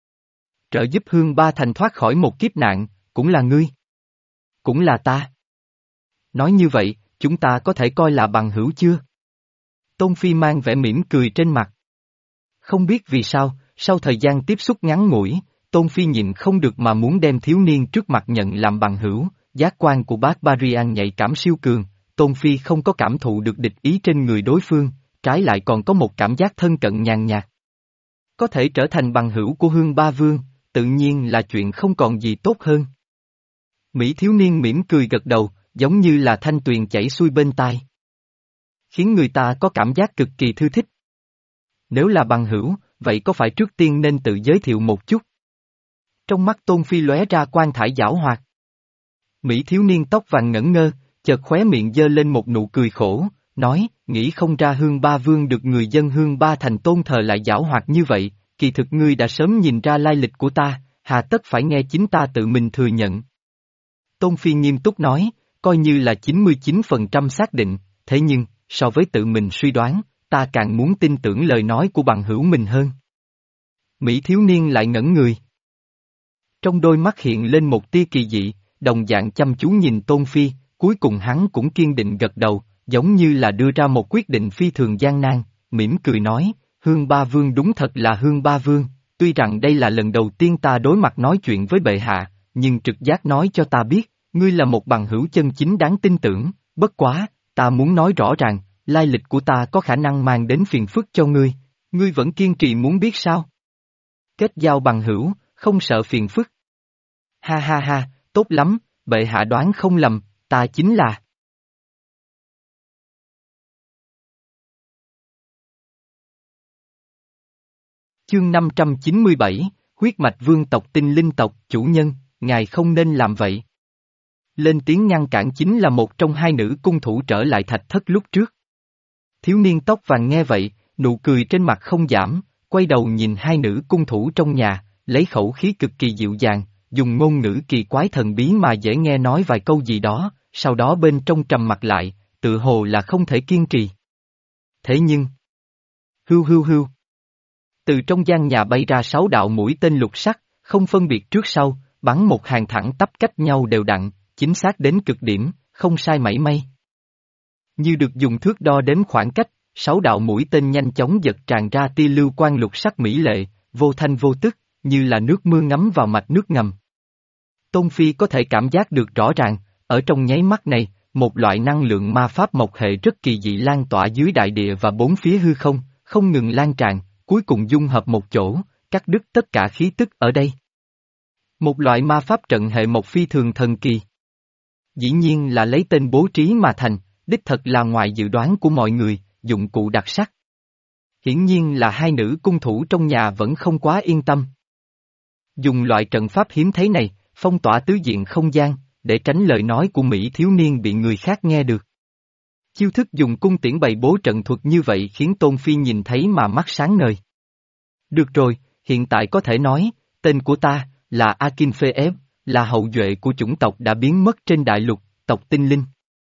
S1: Trợ giúp Hương Ba Thành thoát khỏi một kiếp nạn, cũng là ngươi. Cũng là ta. Nói như vậy, chúng ta có thể coi là bằng hữu chưa? Tôn Phi mang vẻ mỉm cười trên mặt. Không biết vì sao, sau thời gian tiếp xúc ngắn ngủi, Tôn Phi nhịn không được mà muốn đem thiếu niên trước mặt nhận làm bằng hữu, giác quan của bác Barian nhạy cảm siêu cường, Tôn Phi không có cảm thụ được địch ý trên người đối phương, trái lại còn có một cảm giác thân cận nhàn nhạt. Có thể trở thành bằng hữu của Hương Ba Vương, tự nhiên là chuyện không còn gì tốt hơn. Mỹ thiếu niên mỉm cười gật đầu, giống như là thanh tuyền chảy xuôi bên tai. Khiến người ta có cảm giác cực kỳ thư thích. Nếu là bằng hữu, vậy có phải trước tiên nên tự giới thiệu một chút? Trong mắt Tôn Phi lóe ra quan thải giảo hoạt. Mỹ thiếu niên tóc vàng ngẩn ngơ, chợt khóe miệng giơ lên một nụ cười khổ, nói, nghĩ không ra Hương Ba Vương được người dân Hương Ba thành tôn thờ lại giảo hoạt như vậy, kỳ thực ngươi đã sớm nhìn ra lai lịch của ta, hà tất phải nghe chính ta tự mình thừa nhận. Tôn Phi nghiêm túc nói, coi như là chín mươi chín phần trăm xác định, thế nhưng, so với tự mình suy đoán, ta càng muốn tin tưởng lời nói của bằng hữu mình hơn. Mỹ thiếu niên lại ngẩn người. Trong đôi mắt hiện lên một tia kỳ dị, đồng dạng chăm chú nhìn Tôn Phi, cuối cùng hắn cũng kiên định gật đầu, giống như là đưa ra một quyết định phi thường gian nan, mỉm cười nói, Hương Ba Vương đúng thật là Hương Ba Vương, tuy rằng đây là lần đầu tiên ta đối mặt nói chuyện với bệ hạ, nhưng trực giác nói cho ta biết, ngươi là một bằng hữu chân chính đáng tin tưởng, bất quá, ta muốn nói rõ ràng, lai lịch của ta có khả năng mang đến phiền phức cho ngươi, ngươi vẫn kiên trì muốn biết sao? Kết giao bằng hữu, không sợ phiền phức. Ha ha ha, tốt lắm, bệ hạ đoán không lầm, ta chính là. Chương năm trăm chín mươi bảy, huyết mạch vương tộc tinh linh tộc, chủ nhân, ngài không nên làm vậy. Lên tiếng ngăn cản chính là một trong hai nữ cung thủ trở lại thạch thất lúc trước. Thiếu niên tóc vàng nghe vậy, nụ cười trên mặt không giảm, quay đầu nhìn hai nữ cung thủ trong nhà, lấy khẩu khí cực kỳ dịu dàng, dùng ngôn ngữ kỳ quái thần bí mà dễ nghe nói vài câu gì đó, sau đó bên trong trầm mặt lại, tự hồ là không thể kiên trì. Thế nhưng, hưu hưu hưu. Từ trong gian nhà bay ra sáu đạo mũi tên lục sắc, không phân biệt trước sau, bắn một hàng thẳng tắp cách nhau đều đặn, chính xác đến cực điểm, không sai mảy may. Như được dùng thước đo đếm khoảng cách, sáu đạo mũi tên nhanh chóng giật tràn ra tia lưu quang lục sắc mỹ lệ, vô thanh vô tức, như là nước mưa ngấm vào mạch nước ngầm. Tôn Phi có thể cảm giác được rõ ràng, ở trong nháy mắt này, một loại năng lượng ma pháp mộc hệ rất kỳ dị lan tỏa dưới đại địa và bốn phía hư không, không ngừng lan tràn, cuối cùng dung hợp một chỗ, cắt đứt tất cả khí tức ở đây. Một loại ma pháp trận hệ mộc phi thường thần kỳ. Dĩ nhiên là lấy tên bố trí mà thành, đích thật là ngoài dự đoán của mọi người, dụng cụ đặc sắc. Hiển nhiên là hai nữ cung thủ trong nhà vẫn không quá yên tâm. Dùng loại trận pháp hiếm thấy này, phong tỏa tứ diện không gian, để tránh lời nói của Mỹ thiếu niên bị người khác nghe được. Chiêu thức dùng cung tiễn bày bố trận thuật như vậy khiến Tôn Phi nhìn thấy mà mắt sáng ngời. Được rồi, hiện tại có thể nói, tên của ta, là Akinfeev, là hậu duệ của chủng tộc đã biến mất trên đại lục, tộc tinh linh.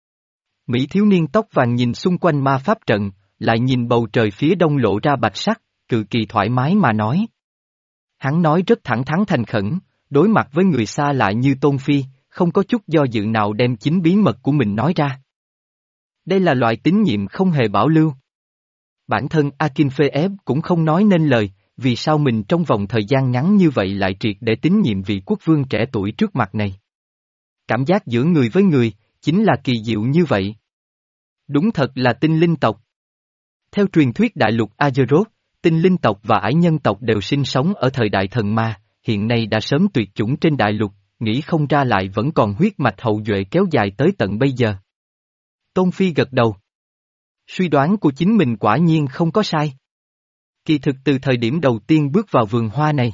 S1: Mỹ thiếu niên tóc vàng nhìn xung quanh ma pháp trận, lại nhìn bầu trời phía đông lộ ra bạch sắc, cực kỳ thoải mái mà nói. Hắn nói rất thẳng thắn thành khẩn, đối mặt với người xa lạ như Tôn Phi, không có chút do dự nào đem chính bí mật của mình nói ra. Đây là loại tín nhiệm không hề bảo lưu. Bản thân Akinfeev cũng không nói nên lời, vì sao mình trong vòng thời gian ngắn như vậy lại triệt để tín nhiệm vị quốc vương trẻ tuổi trước mặt này. Cảm giác giữa người với người, chính là kỳ diệu như vậy. Đúng thật là tinh linh tộc. Theo truyền thuyết đại lục Azeroth, tinh linh tộc và ải nhân tộc đều sinh sống ở thời đại thần ma, hiện nay đã sớm tuyệt chủng trên đại lục, nghĩ không ra lại vẫn còn huyết mạch hậu duệ kéo dài tới tận bây giờ. Tôn Phi gật đầu. Suy đoán của chính mình quả nhiên không có sai. Kỳ thực từ thời điểm đầu tiên bước vào vườn hoa này,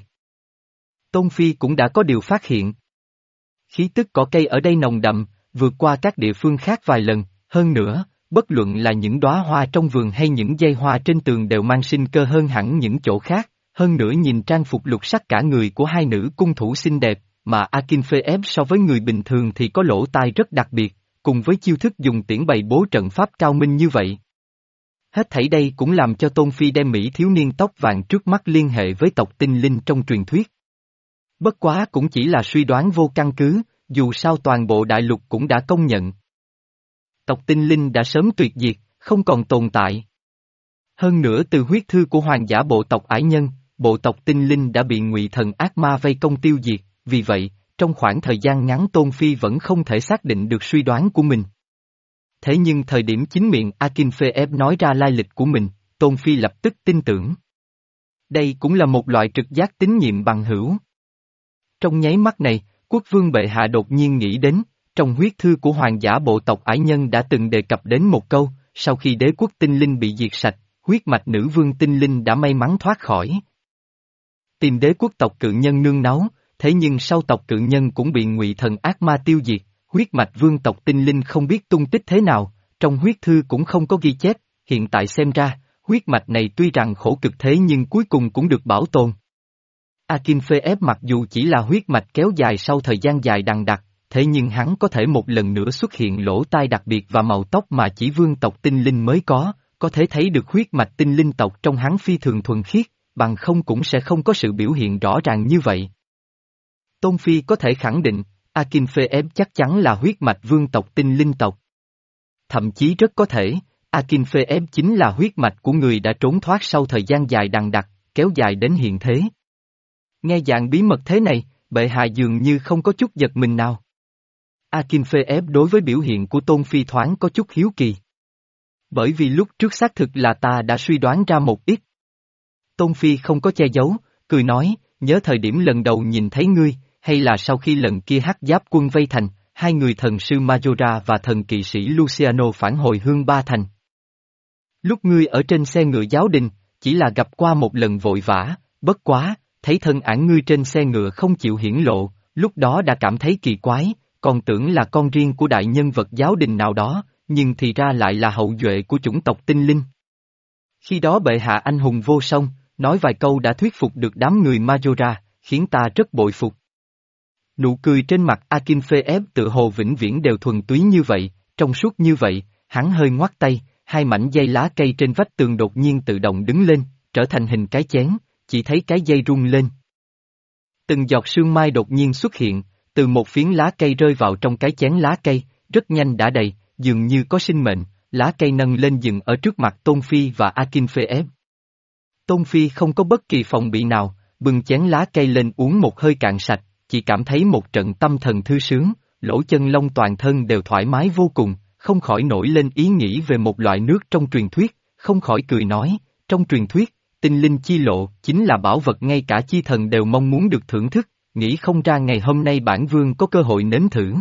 S1: Tôn Phi cũng đã có điều phát hiện. Khí tức cỏ cây ở đây nồng đậm, vượt qua các địa phương khác vài lần, hơn nữa, bất luận là những đóa hoa trong vườn hay những dây hoa trên tường đều mang sinh cơ hơn hẳn những chỗ khác, hơn nữa nhìn trang phục lục sắc cả người của hai nữ cung thủ xinh đẹp, mà Akinfeev so với người bình thường thì có lỗ tai rất đặc biệt, cùng với chiêu thức dùng tiễn bày bố trận pháp cao minh như vậy. Hết thảy đây cũng làm cho Tôn Phi đem Mỹ thiếu niên tóc vàng trước mắt liên hệ với tộc tinh linh trong truyền thuyết. Bất quá cũng chỉ là suy đoán vô căn cứ, dù sao toàn bộ đại lục cũng đã công nhận. Tộc tinh linh đã sớm tuyệt diệt, không còn tồn tại. Hơn nữa từ huyết thư của hoàng giả bộ tộc Ải Nhân, bộ tộc tinh linh đã bị ngụy thần ác ma vây công tiêu diệt, vì vậy, trong khoảng thời gian ngắn Tôn Phi vẫn không thể xác định được suy đoán của mình. Thế nhưng thời điểm chính miệng Akinfeev nói ra lai lịch của mình, Tôn Phi lập tức tin tưởng. Đây cũng là một loại trực giác tín nhiệm bằng hữu. Trong nháy mắt này, quốc vương bệ hạ đột nhiên nghĩ đến, trong huyết thư của hoàng giả bộ tộc Ải Nhân đã từng đề cập đến một câu, sau khi đế quốc tinh linh bị diệt sạch, huyết mạch nữ vương tinh linh đã may mắn thoát khỏi. Tìm đế quốc tộc cự nhân nương náu, thế nhưng sau tộc cự nhân cũng bị ngụy thần ác ma tiêu diệt, huyết mạch vương tộc tinh linh không biết tung tích thế nào, trong huyết thư cũng không có ghi chép, hiện tại xem ra, huyết mạch này tuy rằng khổ cực thế nhưng cuối cùng cũng được bảo tồn. Akinfeev mặc dù chỉ là huyết mạch kéo dài sau thời gian dài đằng đẵng, thế nhưng hắn có thể một lần nữa xuất hiện lỗ tai đặc biệt và màu tóc mà chỉ vương tộc tinh linh mới có, có thể thấy được huyết mạch tinh linh tộc trong hắn phi thường thuần khiết, bằng không cũng sẽ không có sự biểu hiện rõ ràng như vậy. Tôn Phi có thể khẳng định, Akinfeev chắc chắn là huyết mạch vương tộc tinh linh tộc. Thậm chí rất có thể, Akinfeev chính là huyết mạch của người đã trốn thoát sau thời gian dài đằng đẵng, kéo dài đến hiện thế. Nghe dạng bí mật thế này, bệ hạ dường như không có chút giật mình nào. Akinfeev đối với biểu hiện của Tôn Phi thoáng có chút hiếu kỳ. Bởi vì lúc trước xác thực là ta đã suy đoán ra một ít. Tôn Phi không có che giấu, cười nói, nhớ thời điểm lần đầu nhìn thấy ngươi, hay là sau khi lần kia hắc giáp quân vây thành, hai người thần sư Majora và thần kỵ sĩ Luciano phản hồi Hương Ba Thành. Lúc ngươi ở trên xe ngựa giáo đình, chỉ là gặp qua một lần vội vã, bất quá, thấy thân ảnh ngươi trên xe ngựa không chịu hiển lộ, lúc đó đã cảm thấy kỳ quái, còn tưởng là con riêng của đại nhân vật giáo đình nào đó, nhưng thì ra lại là hậu duệ của chủng tộc tinh linh. Khi đó bệ hạ anh hùng vô song, nói vài câu đã thuyết phục được đám người Majora, khiến ta rất bội phục. Nụ cười trên mặt Akinfeev tự hồ vĩnh viễn đều thuần túy như vậy, trong suốt như vậy, hắn hơi ngoắt tay, hai mảnh dây lá cây trên vách tường đột nhiên tự động đứng lên, trở thành hình cái chén, chỉ thấy cái dây rung lên. Từng giọt sương mai đột nhiên xuất hiện, từ một phiến lá cây rơi vào trong cái chén lá cây, rất nhanh đã đầy, dường như có sinh mệnh, lá cây nâng lên dừng ở trước mặt Tôn Phi và Akinfeev. Tôn Phi không có bất kỳ phòng bị nào, bưng chén lá cây lên uống một hơi cạn sạch, chỉ cảm thấy một trận tâm thần thư sướng, lỗ chân lông toàn thân đều thoải mái vô cùng, không khỏi nổi lên ý nghĩ về một loại nước trong truyền thuyết, không khỏi cười nói, trong truyền thuyết, tinh linh chi lộ chính là bảo vật ngay cả chi thần đều mong muốn được thưởng thức, nghĩ không ra ngày hôm nay bản vương có cơ hội nếm thử.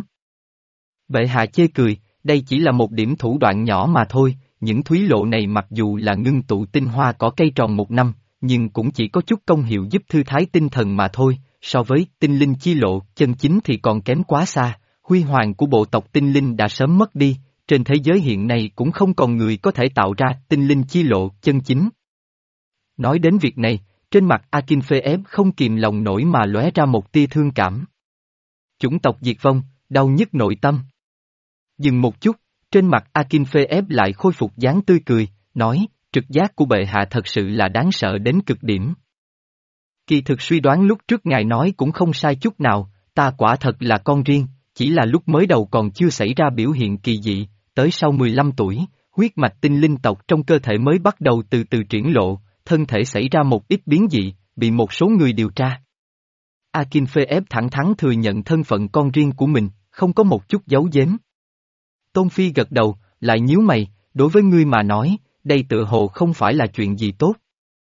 S1: Bệ hạ chê cười, đây chỉ là một điểm thủ đoạn nhỏ mà thôi, những thúy lộ này mặc dù là ngưng tụ tinh hoa cỏ cây tròn một năm, nhưng cũng chỉ có chút công hiệu giúp thư thái tinh thần mà thôi, so với tinh linh chi lộ chân chính thì còn kém quá xa, huy hoàng của bộ tộc tinh linh đã sớm mất đi, trên thế giới hiện nay cũng không còn người có thể tạo ra tinh linh chi lộ chân chính. Nói đến việc này, trên mặt Akinfeev không kìm lòng nổi mà lóe ra một tia thương cảm. Chủng tộc diệt vong, đau nhức nội tâm. Dừng một chút, trên mặt Akinfeev lại khôi phục dáng tươi cười, nói, trực giác của bệ hạ thật sự là đáng sợ đến cực điểm. Kỳ thực suy đoán lúc trước ngài nói cũng không sai chút nào, ta quả thật là con riêng, chỉ là lúc mới đầu còn chưa xảy ra biểu hiện kỳ dị, tới sau mười lăm tuổi, huyết mạch tinh linh tộc trong cơ thể mới bắt đầu từ từ triển lộ, thân thể xảy ra một ít biến dị, bị một số người điều tra. Akinfeev thẳng thắn thừa nhận thân phận con riêng của mình, không có một chút giấu giếm. Tôn Phi gật đầu, lại nhíu mày, đối với ngươi mà nói, đây tựa hồ không phải là chuyện gì tốt.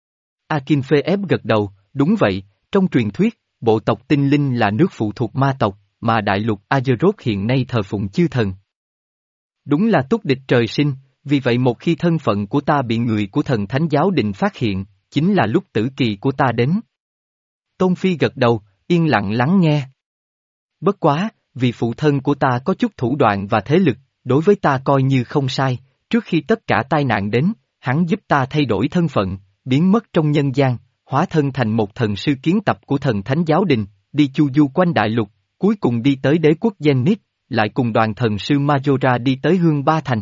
S1: Akinfeev gật đầu, đúng vậy, trong truyền thuyết, bộ tộc tinh linh là nước phụ thuộc ma tộc, mà đại lục Azeroth hiện nay thờ phụng chư thần. Đúng là túc địch trời sinh, vì vậy một khi thân phận của ta bị người của thần thánh giáo đình phát hiện, chính là lúc tử kỳ của ta đến. Tôn Phi gật đầu, yên lặng lắng nghe. Bất quá, vì phụ thân của ta có chút thủ đoạn và thế lực, đối với ta coi như không sai, trước khi tất cả tai nạn đến, hắn giúp ta thay đổi thân phận, biến mất trong nhân gian, hóa thân thành một thần sư kiến tập của thần thánh giáo đình, đi chu du quanh đại lục, cuối cùng đi tới đế quốc Zenith, lại cùng đoàn thần sư Majora đi tới Hương Ba Thành.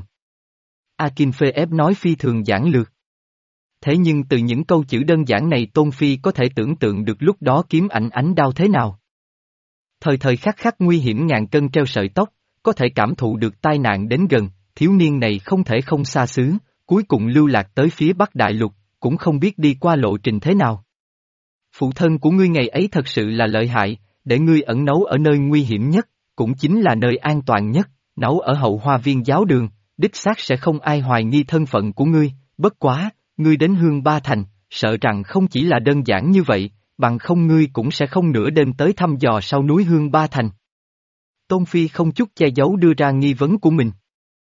S1: Akinfeev nói phi thường giản lược. Thế nhưng từ những câu chữ đơn giản này Tôn Phi có thể tưởng tượng được lúc đó kiếm ảnh ánh đao thế nào. Thời thời khắc khắc nguy hiểm ngàn cân treo sợi tóc, có thể cảm thụ được tai nạn đến gần, thiếu niên này không thể không xa xứ, cuối cùng lưu lạc tới phía Bắc Đại Lục, cũng không biết đi qua lộ trình thế nào. Phụ thân của ngươi ngày ấy thật sự là lợi hại, để ngươi ẩn nấu ở nơi nguy hiểm nhất, cũng chính là nơi an toàn nhất, nấu ở hậu hoa viên giáo đường, đích xác sẽ không ai hoài nghi thân phận của ngươi, bất quá, ngươi đến Hương Ba Thành, sợ rằng không chỉ là đơn giản như vậy, bằng không ngươi cũng sẽ không nửa đêm tới thăm dò sau núi Hương Ba Thành. Tôn Phi không chút che giấu đưa ra nghi vấn của mình.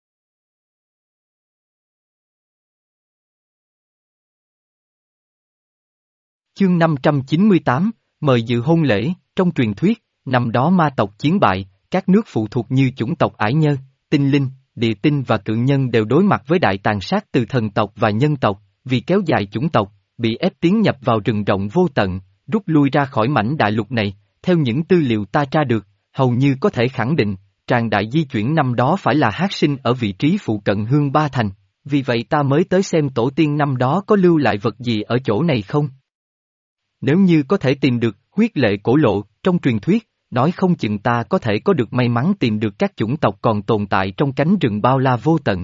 S1: Chương năm trăm chín mươi tám, mời dự hôn lễ, trong truyền thuyết, năm đó ma tộc chiến bại, các nước phụ thuộc như chủng tộc Ải Nhơ, Tinh Linh, Địa Tinh và Cự Nhân đều đối mặt với đại tàn sát từ thần tộc và nhân tộc, vì kéo dài chủng tộc, bị ép tiến nhập vào rừng rộng vô tận, rút lui ra khỏi mảnh đại lục này, theo những tư liệu ta tra được, hầu như có thể khẳng định, tràng đại di chuyển năm đó phải là Hắc Sinh ở vị trí phụ cận Hương Ba Thành, vì vậy ta mới tới xem tổ tiên năm đó có lưu lại vật gì ở chỗ này không. Nếu như có thể tìm được huyết lệ cổ lộ, trong truyền thuyết, nói không chừng ta có thể có được may mắn tìm được các chủng tộc còn tồn tại trong cánh rừng bao la vô tận.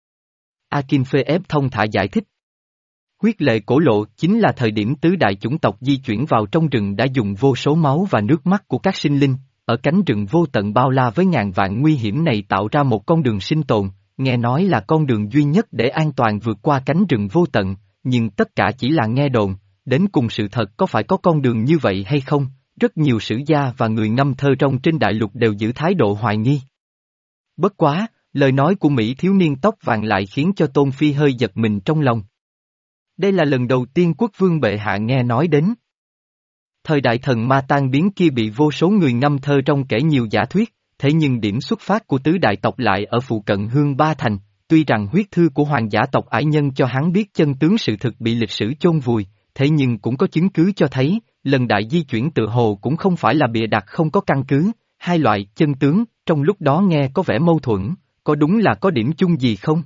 S1: Akinfeev thông thả giải thích. Huyết lệ cổ lộ chính là thời điểm tứ đại chủng tộc di chuyển vào trong rừng đã dùng vô số máu và nước mắt của các sinh linh, ở cánh rừng vô tận bao la với ngàn vạn nguy hiểm này tạo ra một con đường sinh tồn, nghe nói là con đường duy nhất để an toàn vượt qua cánh rừng vô tận, nhưng tất cả chỉ là nghe đồn, đến cùng sự thật có phải có con đường như vậy hay không, rất nhiều sử gia và người ngâm thơ rong trên đại lục đều giữ thái độ hoài nghi. Bất quá, lời nói của Mỹ thiếu niên tóc vàng lại khiến cho Tôn Phi hơi giật mình trong lòng. Đây là lần đầu tiên quốc vương bệ hạ nghe nói đến. Thời đại thần ma tan biến kia bị vô số người ngâm thơ trong kể nhiều giả thuyết, thế nhưng điểm xuất phát của tứ đại tộc lại ở phụ cận Hương Ba Thành, tuy rằng huyết thư của hoàng giả tộc Ải Nhân cho hắn biết chân tướng sự thực bị lịch sử chôn vùi, thế nhưng cũng có chứng cứ cho thấy, lần đại di chuyển tự hồ cũng không phải là bịa đặt không có căn cứ, hai loại chân tướng, trong lúc đó nghe có vẻ mâu thuẫn, có đúng là có điểm chung gì không?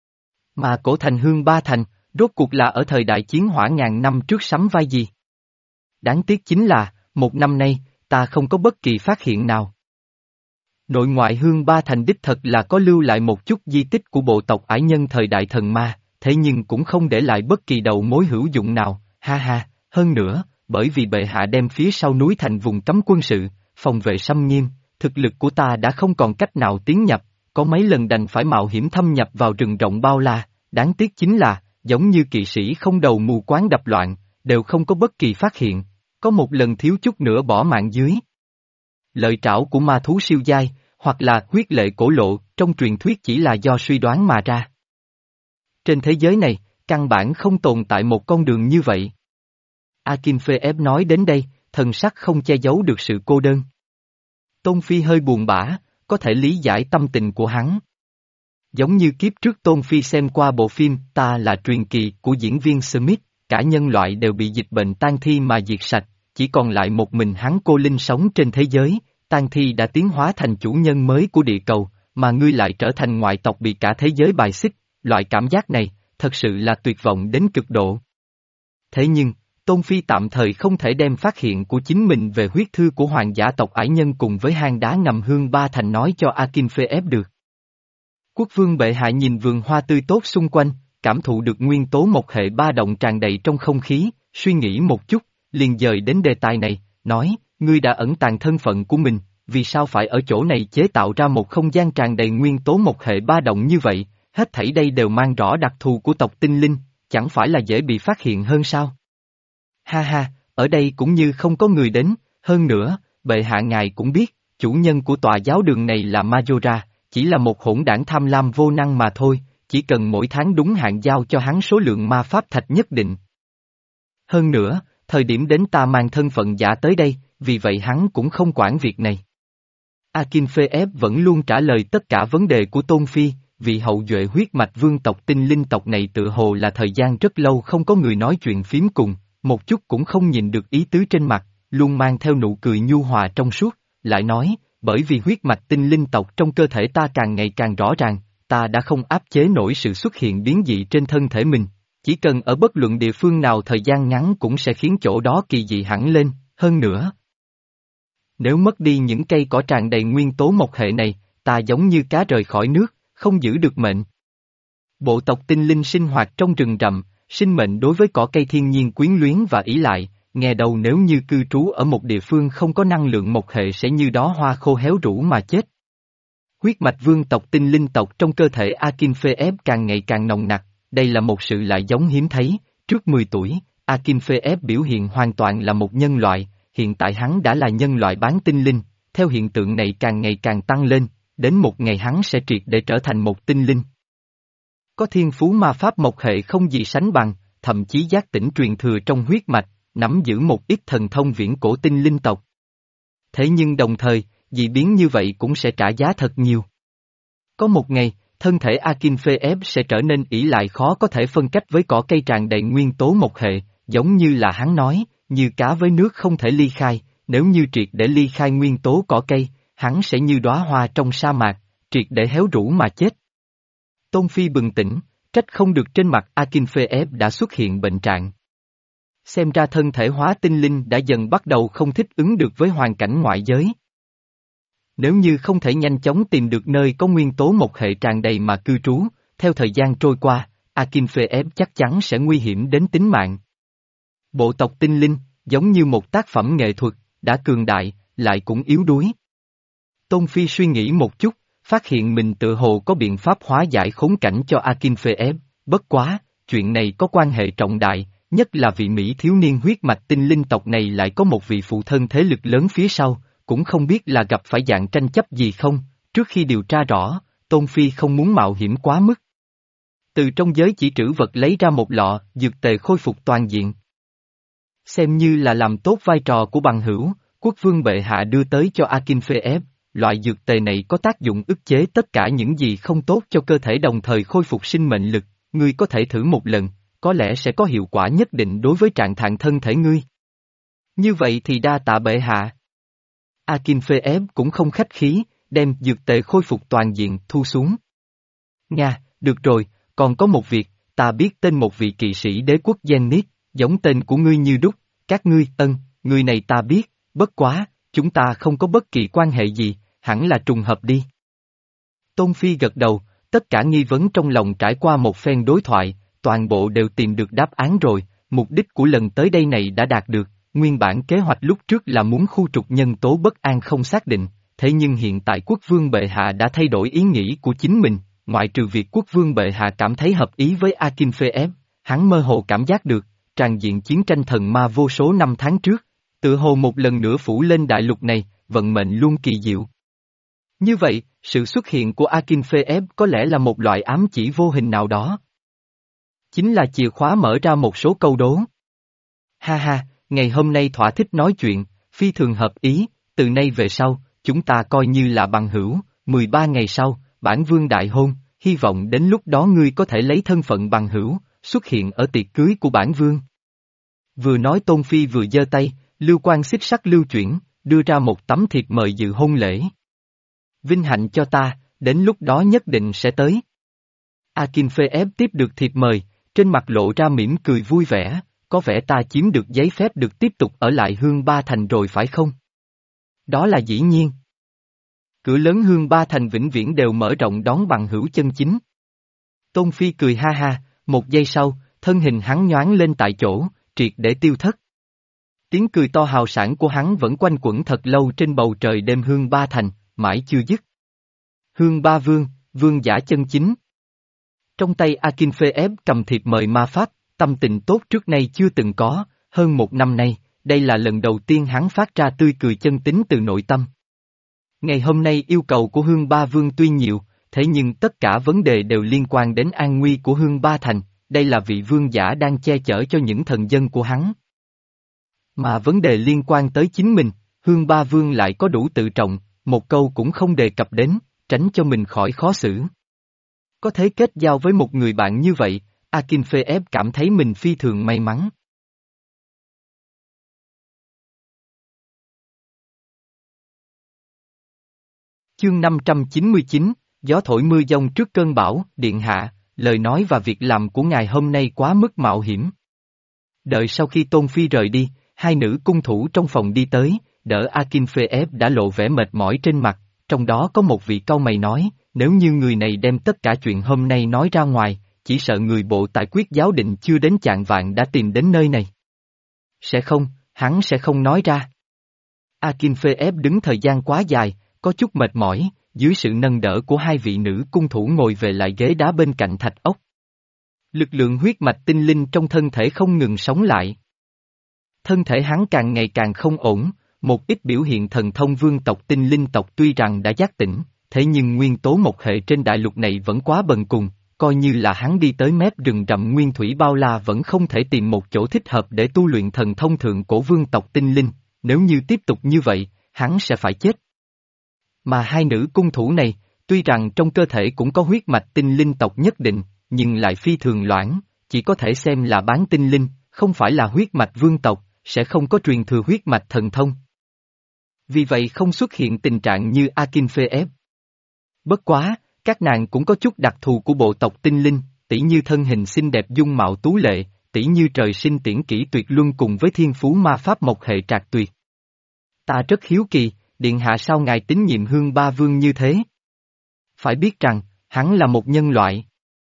S1: Mà cổ thành Hương Ba Thành, rốt cuộc là ở thời đại chiến hỏa ngàn năm trước sắm vai gì? Đáng tiếc chính là, một năm nay, ta không có bất kỳ phát hiện nào. Nội ngoại Hương Ba Thành đích thật là có lưu lại một chút di tích của bộ tộc Ải Nhân thời đại thần ma, thế nhưng cũng không để lại bất kỳ đầu mối hữu dụng nào, ha ha, hơn nữa, bởi vì bệ hạ đem phía sau núi thành vùng cấm quân sự, phòng vệ xâm nghiêm, thực lực của ta đã không còn cách nào tiến nhập, có mấy lần đành phải mạo hiểm thâm nhập vào rừng rộng bao la, đáng tiếc chính là, giống như kỵ sĩ không đầu mù quáng đập loạn, đều không có bất kỳ phát hiện, có một lần thiếu chút nữa bỏ mạng dưới lợi trảo của ma thú siêu giai, hoặc là huyết lệ cổ lộ, trong truyền thuyết chỉ là do suy đoán mà ra. Trên thế giới này, căn bản không tồn tại một con đường như vậy. Akinfeev nói đến đây, thần sắc không che giấu được sự cô đơn. Tôn Phi hơi buồn bã, có thể lý giải tâm tình của hắn. Giống như kiếp trước Tôn Phi xem qua bộ phim Ta là truyền kỳ của diễn viên Smith, cả nhân loại đều bị dịch bệnh tang thi mà diệt sạch, chỉ còn lại một mình hắn cô linh sống trên thế giới, tang thi đã tiến hóa thành chủ nhân mới của địa cầu, mà ngươi lại trở thành ngoại tộc bị cả thế giới bài xích, loại cảm giác này, thật sự là tuyệt vọng đến cực độ. Thế nhưng, Tôn Phi tạm thời không thể đem phát hiện của chính mình về huyết thư của hoàng giả tộc Ải Nhân cùng với hang đá ngầm Hương Ba Thành nói cho Akinfeev được. Quốc vương bệ hạ nhìn vườn hoa tươi tốt xung quanh, cảm thụ được nguyên tố một hệ ba động tràn đầy trong không khí, suy nghĩ một chút, liền dời đến đề tài này, nói, ngươi đã ẩn tàng thân phận của mình, vì sao phải ở chỗ này chế tạo ra một không gian tràn đầy nguyên tố một hệ ba động như vậy, hết thảy đây đều mang rõ đặc thù của tộc tinh linh, chẳng phải là dễ bị phát hiện hơn sao? Ha ha, ở đây cũng như không có người đến, hơn nữa, bệ hạ ngài cũng biết, chủ nhân của tòa giáo đường này là Majora, chỉ là một hỗn đảng tham lam vô năng mà thôi, chỉ cần mỗi tháng đúng hạn giao cho hắn số lượng ma pháp thạch nhất định. Hơn nữa, thời điểm đến ta mang thân phận giả tới đây, vì vậy hắn cũng không quản việc này. Akinfeev vẫn luôn trả lời tất cả vấn đề của Tôn Phi, vì hậu duệ huyết mạch vương tộc tinh linh tộc này tự hồ là thời gian rất lâu không có người nói chuyện phím cùng, một chút cũng không nhìn được ý tứ trên mặt, luôn mang theo nụ cười nhu hòa trong suốt, lại nói, bởi vì huyết mạch tinh linh tộc trong cơ thể ta càng ngày càng rõ ràng, ta đã không áp chế nổi sự xuất hiện biến dị trên thân thể mình, chỉ cần ở bất luận địa phương nào thời gian ngắn cũng sẽ khiến chỗ đó kỳ dị hẳn lên, hơn nữa. Nếu mất đi những cây cỏ tràn đầy nguyên tố mộc hệ này, ta giống như cá rời khỏi nước, không giữ được mệnh. Bộ tộc tinh linh sinh hoạt trong rừng rậm, sinh mệnh đối với cỏ cây thiên nhiên quyến luyến và ỷ lại, nghe đầu nếu như cư trú ở một địa phương không có năng lượng mộc hệ sẽ như đó hoa khô héo rũ mà chết. Huyết mạch vương tộc tinh linh tộc trong cơ thể Akinpheep càng ngày càng nồng nặc, đây là một sự lại giống hiếm thấy, trước mười tuổi, Akinpheep biểu hiện hoàn toàn là một nhân loại, hiện tại hắn đã là nhân loại bán tinh linh, theo hiện tượng này càng ngày càng tăng lên, đến một ngày hắn sẽ triệt để trở thành một tinh linh. Có thiên phú ma pháp mộc hệ không gì sánh bằng, thậm chí giác tỉnh truyền thừa trong huyết mạch, nắm giữ một ít thần thông viễn cổ tinh linh tộc. Thế nhưng đồng thời, dị biến như vậy cũng sẽ trả giá thật nhiều. Có một ngày, thân thể Akinpheep sẽ trở nên ỷ lại khó có thể phân cách với cỏ cây tràn đầy nguyên tố mộc hệ, giống như là hắn nói, như cá với nước không thể ly khai, nếu như triệt để ly khai nguyên tố cỏ cây, hắn sẽ như đóa hoa trong sa mạc, triệt để héo rũ mà chết. Tôn Phi bừng tỉnh, trách không được trên mặt Akinpheep đã xuất hiện bệnh trạng. Xem ra thân thể hóa tinh linh đã dần bắt đầu không thích ứng được với hoàn cảnh ngoại giới. Nếu như không thể nhanh chóng tìm được nơi có nguyên tố mộc hệ tràn đầy mà cư trú, theo thời gian trôi qua, Akinpheep chắc chắn sẽ nguy hiểm đến tính mạng. Bộ tộc tinh linh, giống như một tác phẩm nghệ thuật, đã cường đại, lại cũng yếu đuối. Tôn Phi suy nghĩ một chút, phát hiện mình tự hồ có biện pháp hóa giải khốn cảnh cho Akinpheep, bất quá, chuyện này có quan hệ trọng đại, nhất là vị Mỹ thiếu niên huyết mạch tinh linh tộc này lại có một vị phụ thân thế lực lớn phía sau, cũng không biết là gặp phải dạng tranh chấp gì không, trước khi điều tra rõ, Tôn Phi không muốn mạo hiểm quá mức. Từ trong giới chỉ trữ vật lấy ra một lọ, dược tề khôi phục toàn diện. Xem như là làm tốt vai trò của bằng hữu, quốc vương bệ hạ đưa tới cho Akinpheep, loại dược tề này có tác dụng ức chế tất cả những gì không tốt cho cơ thể đồng thời khôi phục sinh mệnh lực, ngươi có thể thử một lần, có lẽ sẽ có hiệu quả nhất định đối với trạng thái thân thể ngươi. Như vậy thì đa tạ bệ hạ. Akinpheep cũng không khách khí, đem dược tề khôi phục toàn diện thu xuống. Nga, được rồi, còn có một việc, ta biết tên một vị kỵ sĩ đế quốc Zenith, giống tên của ngươi như đúc, các ngươi, ân, người này ta biết, bất quá, chúng ta không có bất kỳ quan hệ gì, hẳn là trùng hợp đi. Tôn Phi gật đầu, tất cả nghi vấn trong lòng trải qua một phen đối thoại, toàn bộ đều tìm được đáp án rồi, mục đích của lần tới đây này đã đạt được, nguyên bản kế hoạch lúc trước là muốn khu trục nhân tố bất an không xác định, thế nhưng hiện tại quốc vương bệ hạ đã thay đổi ý nghĩ của chính mình, ngoại trừ việc quốc vương bệ hạ cảm thấy hợp ý với Akinpheep, hắn mơ hồ cảm giác được, tràn diện chiến tranh thần ma vô số năm tháng trước, tự hồ một lần nữa phủ lên đại lục này, vận mệnh luôn kỳ diệu. Như vậy, sự xuất hiện của Akinpheep có lẽ là một loại ám chỉ vô hình nào đó. Chính là chìa khóa mở ra một số câu đố. Ha ha, ngày hôm nay thỏa thích nói chuyện, phi thường hợp ý, từ nay về sau, chúng ta coi như là bằng hữu, mười ba ngày sau, bản vương đại hôn, hy vọng đến lúc đó ngươi có thể lấy thân phận bằng hữu, xuất hiện ở tiệc cưới của bản vương. Vừa nói Tôn Phi vừa giơ tay, lưu quan xích sắt lưu chuyển, đưa ra một tấm thiệp mời dự hôn lễ. Vinh hạnh cho ta, đến lúc đó nhất định sẽ tới. Akinpheep tiếp được thiệp mời, trên mặt lộ ra mỉm cười vui vẻ, có vẻ ta chiếm được giấy phép được tiếp tục ở lại Hương Ba Thành rồi phải không? Đó là dĩ nhiên. Cửa lớn Hương Ba Thành vĩnh viễn đều mở rộng đón bằng hữu chân chính. Tôn Phi cười ha ha, một giây sau, thân hình hắn nhoáng lên tại chỗ, triệt để tiêu thất. Tiếng cười to hào sảng của hắn vẫn quanh quẩn thật lâu trên bầu trời đêm Hương Ba Thành, mãi chưa dứt. Hương Ba Vương, vương giả chân chính. Trong tay Akinpheep cầm thiệp mời ma pháp, tâm tình tốt trước nay chưa từng có, hơn một năm nay, đây là lần đầu tiên hắn phát ra tươi cười chân tính từ nội tâm. Ngày hôm nay yêu cầu của Hương Ba Vương tuy nhiều, thế nhưng tất cả vấn đề đều liên quan đến an nguy của Hương Ba Thành, đây là vị vương giả đang che chở cho những thần dân của hắn. Mà vấn đề liên quan tới chính mình, Hương Ba Vương lại có đủ tự trọng, một câu cũng không đề cập đến, tránh cho mình khỏi khó xử. Có thể kết giao với một người bạn như vậy, Akinpheep cảm thấy mình phi thường may mắn. Chương năm trăm chín mươi chín, gió thổi mưa giông trước cơn bão, điện hạ, lời nói và việc làm của ngài hôm nay quá mức mạo hiểm. Đợi sau khi Tôn Phi rời đi, hai nữ cung thủ trong phòng đi tới, đỡ Akinpheep đã lộ vẻ mệt mỏi trên mặt, trong đó có một vị cau mày nói, Nếu như người này đem tất cả chuyện hôm nay nói ra ngoài, chỉ sợ người bộ tại quyết giáo định chưa đến chạng vạng đã tìm đến nơi này. Sẽ không, hắn sẽ không nói ra. Akinfeev đứng thời gian quá dài, có chút mệt mỏi, dưới sự nâng đỡ của hai vị nữ cung thủ ngồi về lại ghế đá bên cạnh thạch ốc. Lực lượng huyết mạch tinh linh trong thân thể không ngừng sống lại. Thân thể hắn càng ngày càng không ổn, một ít biểu hiện thần thông vương tộc tinh linh tộc tuy rằng đã giác tỉnh, thế nhưng nguyên tố một hệ trên đại lục này vẫn quá bần cùng, coi như là hắn đi tới mép rừng rậm nguyên thủy bao la vẫn không thể tìm một chỗ thích hợp để tu luyện thần thông thượng cổ vương tộc tinh linh, nếu như tiếp tục như vậy, hắn sẽ phải chết. Mà hai nữ cung thủ này, tuy rằng trong cơ thể cũng có huyết mạch tinh linh tộc nhất định, nhưng lại phi thường loãng, chỉ có thể xem là bán tinh linh, không phải là huyết mạch vương tộc, sẽ không có truyền thừa huyết mạch thần thông. Vì vậy không xuất hiện tình trạng như Akinfeev. Bất quá, các nàng cũng có chút đặc thù của bộ tộc tinh linh, tỉ như thân hình xinh đẹp dung mạo tú lệ, tỉ như trời sinh tiễn kỹ tuyệt luân cùng với thiên phú ma pháp một hệ trạc tuyệt. Ta rất hiếu kỳ, điện hạ sao ngài tín nhiệm Hương Ba Vương như thế? Phải biết rằng, hắn là một nhân loại.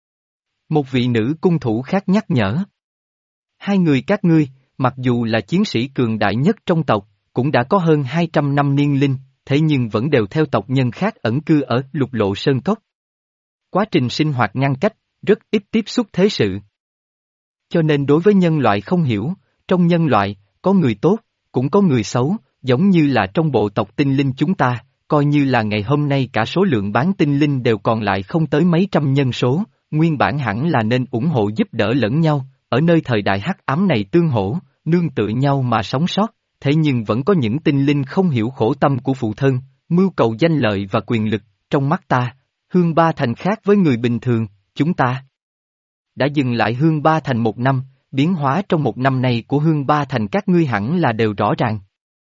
S1: Một vị nữ cung thủ khác nhắc nhở. Hai người các ngươi, mặc dù là chiến sĩ cường đại nhất trong tộc, cũng đã có hơn hai trăm năm niên linh, thế nhưng vẫn đều theo tộc nhân khác ẩn cư ở Lục Lộ Sơn Cốc. Quá trình sinh hoạt ngăn cách, rất ít tiếp xúc thế sự. Cho nên đối với nhân loại không hiểu, trong nhân loại, có người tốt, cũng có người xấu, giống như là trong bộ tộc tinh linh chúng ta, coi như là ngày hôm nay cả số lượng bán tinh linh đều còn lại không tới mấy trăm nhân số, nguyên bản hẳn là nên ủng hộ giúp đỡ lẫn nhau, ở nơi thời đại hắc ám này tương hỗ, nương tựa nhau mà sống sót, thế nhưng vẫn có những tinh linh không hiểu khổ tâm của phụ thân, mưu cầu danh lợi và quyền lực, trong mắt ta, Hương Ba Thành khác với người bình thường, chúng ta đã dừng lại Hương Ba Thành một năm, biến hóa trong một năm này của Hương Ba Thành các ngươi hẳn là đều rõ ràng.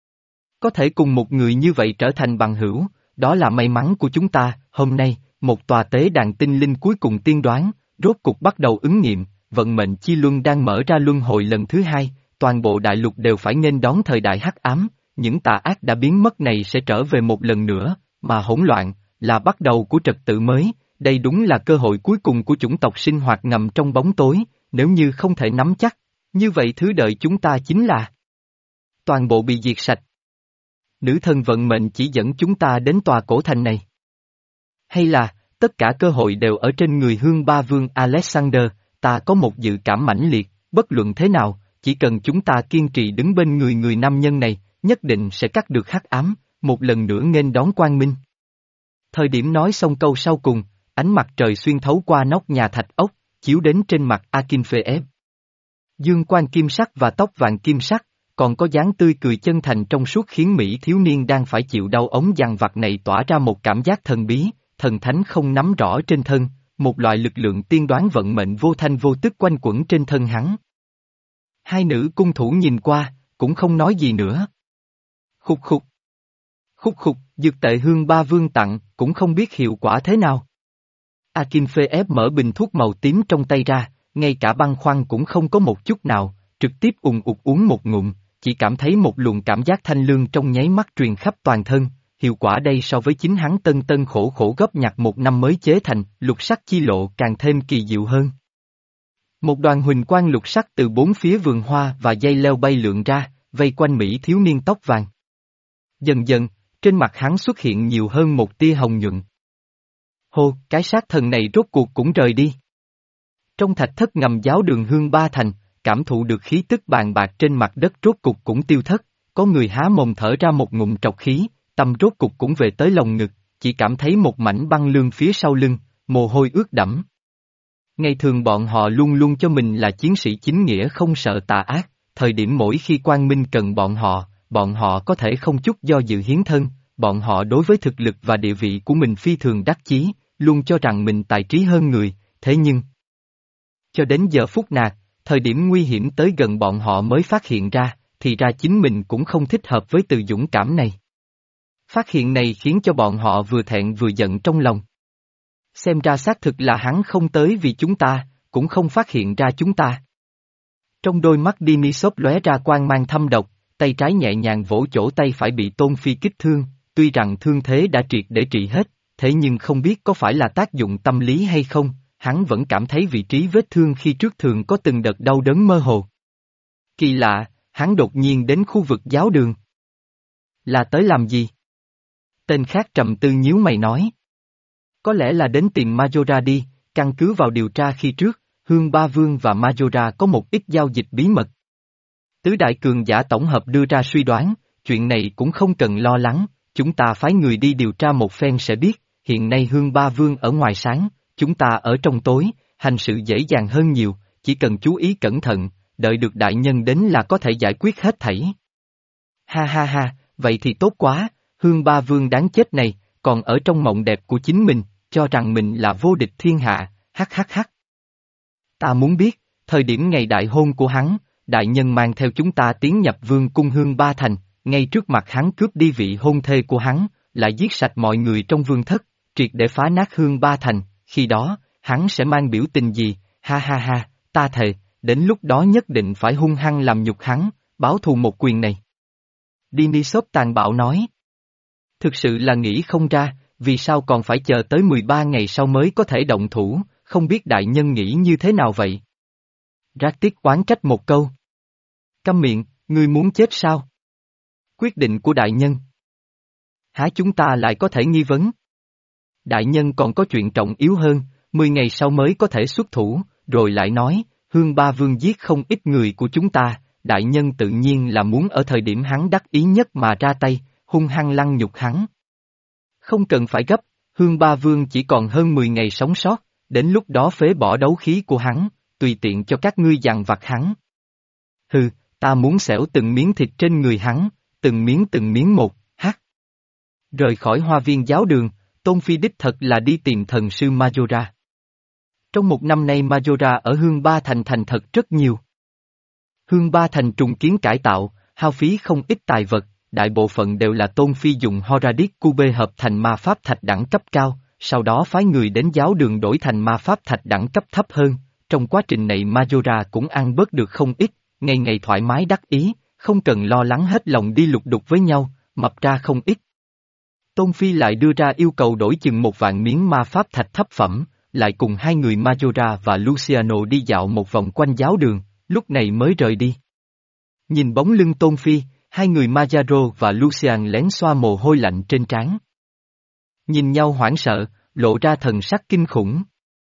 S1: Có thể cùng một người như vậy trở thành bằng hữu, đó là may mắn của chúng ta, hôm nay, một tòa tế đàn tinh linh cuối cùng tiên đoán, rốt cục bắt đầu ứng nghiệm, vận mệnh chi luân đang mở ra luân hồi lần thứ hai, toàn bộ đại lục đều phải nghênh đón thời đại hắc ám, những tà ác đã biến mất này sẽ trở về một lần nữa, mà hỗn loạn, là bắt đầu của trật tự mới, đây đúng là cơ hội cuối cùng của chủng tộc sinh hoạt ngầm trong bóng tối, nếu như không thể nắm chắc, như vậy thứ đợi chúng ta chính là toàn bộ bị diệt sạch. Nữ thần vận mệnh chỉ dẫn chúng ta đến tòa cổ thành này. Hay là, tất cả cơ hội đều ở trên người Hương Ba Vương Alexander, ta có một dự cảm mãnh liệt, bất luận thế nào, chỉ cần chúng ta kiên trì đứng bên người người nam nhân này, nhất định sẽ cắt được hắc ám, một lần nữa nghênh đón quang minh. Thời điểm nói xong câu sau cùng, ánh mặt trời xuyên thấu qua nóc nhà thạch ốc, chiếu đến trên mặt Akinfeev. Dương quan kim sắc và tóc vàng kim sắc, còn có dáng tươi cười chân thành trong suốt khiến Mỹ thiếu niên đang phải chịu đau ống dằn vặt này tỏa ra một cảm giác thần bí, thần thánh không nắm rõ trên thân, một loại lực lượng tiên đoán vận mệnh vô thanh vô tức quanh quẩn trên thân hắn. Hai nữ cung thủ nhìn qua, cũng không nói gì nữa. Khục khục. Khục khục, dược tệ Hương Ba Vương tặng, cũng không biết hiệu quả thế nào. Akinfeev mở bình thuốc màu tím trong tay ra, ngay cả băng khoăn cũng không có một chút nào, trực tiếp ùng ục uống một ngụm, chỉ cảm thấy một luồng cảm giác thanh lương trong nháy mắt truyền khắp toàn thân, hiệu quả đây so với chính hắn tân tân khổ khổ góp nhặt một năm mới chế thành, lục sắc chi lộ càng thêm kỳ diệu hơn. Một đoàn huỳnh quang lục sắc từ bốn phía vườn hoa và dây leo bay lượn ra, vây quanh Mỹ thiếu niên tóc vàng. Dần dần, trên mặt hắn xuất hiện nhiều hơn một tia hồng nhuận. Hô, cái sát thần này rốt cuộc cũng rời đi. Trong thạch thất ngầm giáo đường Hương Ba Thành, cảm thụ được khí tức bàn bạc trên mặt đất rốt cục cũng tiêu thất, có người há mồm thở ra một ngụm trọc khí, tâm rốt cục cũng về tới lồng ngực, chỉ cảm thấy một mảnh băng lương phía sau lưng, mồ hôi ướt đẫm. Ngày thường bọn họ luôn luôn cho mình là chiến sĩ chính nghĩa không sợ tà ác, thời điểm mỗi khi quang minh cần bọn họ, bọn họ có thể không chút do dự hiến thân, bọn họ đối với thực lực và địa vị của mình phi thường đắc chí, luôn cho rằng mình tài trí hơn người, thế nhưng cho đến giờ phút nạt, thời điểm nguy hiểm tới gần bọn họ mới phát hiện ra, thì ra chính mình cũng không thích hợp với từ dũng cảm này. Phát hiện này khiến cho bọn họ vừa thẹn vừa giận trong lòng. Xem ra xác thực là hắn không tới vì chúng ta, cũng không phát hiện ra chúng ta. Trong đôi mắt Denisov lóe ra quang mang thâm độc, tay trái nhẹ nhàng vỗ chỗ tay phải bị Tôn Phi kích thương, tuy rằng thương thế đã triệt để trị hết, thế nhưng không biết có phải là tác dụng tâm lý hay không, hắn vẫn cảm thấy vị trí vết thương khi trước thường có từng đợt đau đớn mơ hồ. Kỳ lạ, hắn đột nhiên đến khu vực giáo đường. Là tới làm gì? Tên khác trầm tư nhíu mày nói. Có lẽ là đến tìm Majora đi, căn cứ vào điều tra khi trước, Hương Ba Vương và Majora có một ít giao dịch bí mật. Tứ đại cường giả tổng hợp đưa ra suy đoán, chuyện này cũng không cần lo lắng, chúng ta phái người đi điều tra một phen sẽ biết, hiện nay Hương Ba Vương ở ngoài sáng, chúng ta ở trong tối, hành sự dễ dàng hơn nhiều, chỉ cần chú ý cẩn thận, đợi được đại nhân đến là có thể giải quyết hết thảy. Ha ha ha, vậy thì tốt quá, Hương Ba Vương đáng chết này, còn ở trong mộng đẹp của chính mình, cho rằng mình là vô địch thiên hạ, hắc hắc hắc. Ta muốn biết, thời điểm ngày đại hôn của hắn, đại nhân mang theo chúng ta tiến nhập vương cung Hương Ba Thành, ngay trước mặt hắn cướp đi vị hôn thê của hắn, lại giết sạch mọi người trong vương thất, triệt để phá nát Hương Ba Thành, khi đó, hắn sẽ mang biểu tình gì, ha ha ha, ta thề, đến lúc đó nhất định phải hung hăng làm nhục hắn, báo thù một quyền này. Dionysos tàn bạo nói. Thực sự là nghĩ không ra, vì sao còn phải chờ tới mười ba ngày sau mới có thể động thủ, không biết đại nhân nghĩ như thế nào vậy? Rác Tiết oán trách một câu. Câm miệng, ngươi muốn chết sao? Quyết định của đại nhân. Há chúng ta lại có thể nghi vấn? Đại nhân còn có chuyện trọng yếu hơn, mười ngày sau mới có thể xuất thủ, rồi lại nói, Hương Ba Vương giết không ít người của chúng ta, đại nhân tự nhiên là muốn ở thời điểm hắn đắc ý nhất mà ra tay, hung hăng lăng nhục hắn. Không cần phải gấp, Hương Ba Vương chỉ còn hơn mười ngày sống sót, đến lúc đó phế bỏ đấu khí của hắn, tùy tiện cho các ngươi dằn vặt hắn. Hừ, ta muốn xẻo từng miếng thịt trên người hắn, từng miếng từng miếng một, hắc. Rời khỏi hoa viên giáo đường, Tôn Phi đích thật là đi tìm thần sư Majora. Trong một năm nay Majora ở Hương Ba Thành thành thật rất nhiều. Hương Ba Thành trùng kiến cải tạo, hao phí không ít tài vật, đại bộ phận đều là Tôn Phi dùng Horadic Cube hợp thành ma pháp thạch đẳng cấp cao, sau đó phái người đến giáo đường đổi thành ma pháp thạch đẳng cấp thấp hơn. Trong quá trình này Majora cũng ăn bớt được không ít, ngày ngày thoải mái đắc ý, không cần lo lắng hết lòng đi lục đục với nhau, mập ra không ít. Tôn Phi lại đưa ra yêu cầu đổi chừng một vạn miếng ma pháp thạch thấp phẩm, lại cùng hai người Majora và Luciano đi dạo một vòng quanh giáo đường, lúc này mới rời đi. Nhìn bóng lưng Tôn Phi, hai người Majaro và Lucian lén xoa mồ hôi lạnh trên trán. Nhìn nhau hoảng sợ, lộ ra thần sắc kinh khủng.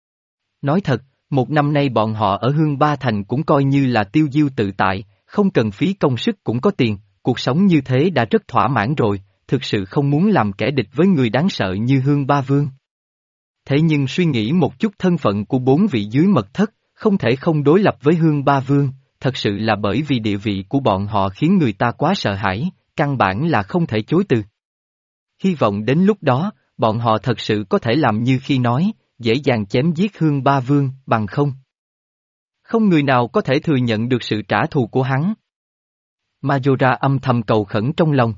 S1: Nói thật, một năm nay bọn họ ở Hương Ba Thành cũng coi như là tiêu diêu tự tại, không cần phí công sức cũng có tiền, cuộc sống như thế đã rất thỏa mãn rồi, thực sự không muốn làm kẻ địch với người đáng sợ như Hương Ba Vương. Thế nhưng suy nghĩ một chút thân phận của bốn vị dưới mật thất, không thể không đối lập với Hương Ba Vương, thật sự là bởi vì địa vị của bọn họ khiến người ta quá sợ hãi, căn bản là không thể chối từ. Hy vọng đến lúc đó, bọn họ thật sự có thể làm như khi nói, dễ dàng chém giết Hương Ba Vương, bằng không. Không người nào có thể thừa nhận được sự trả thù của hắn. Majora âm thầm cầu khẩn trong lòng.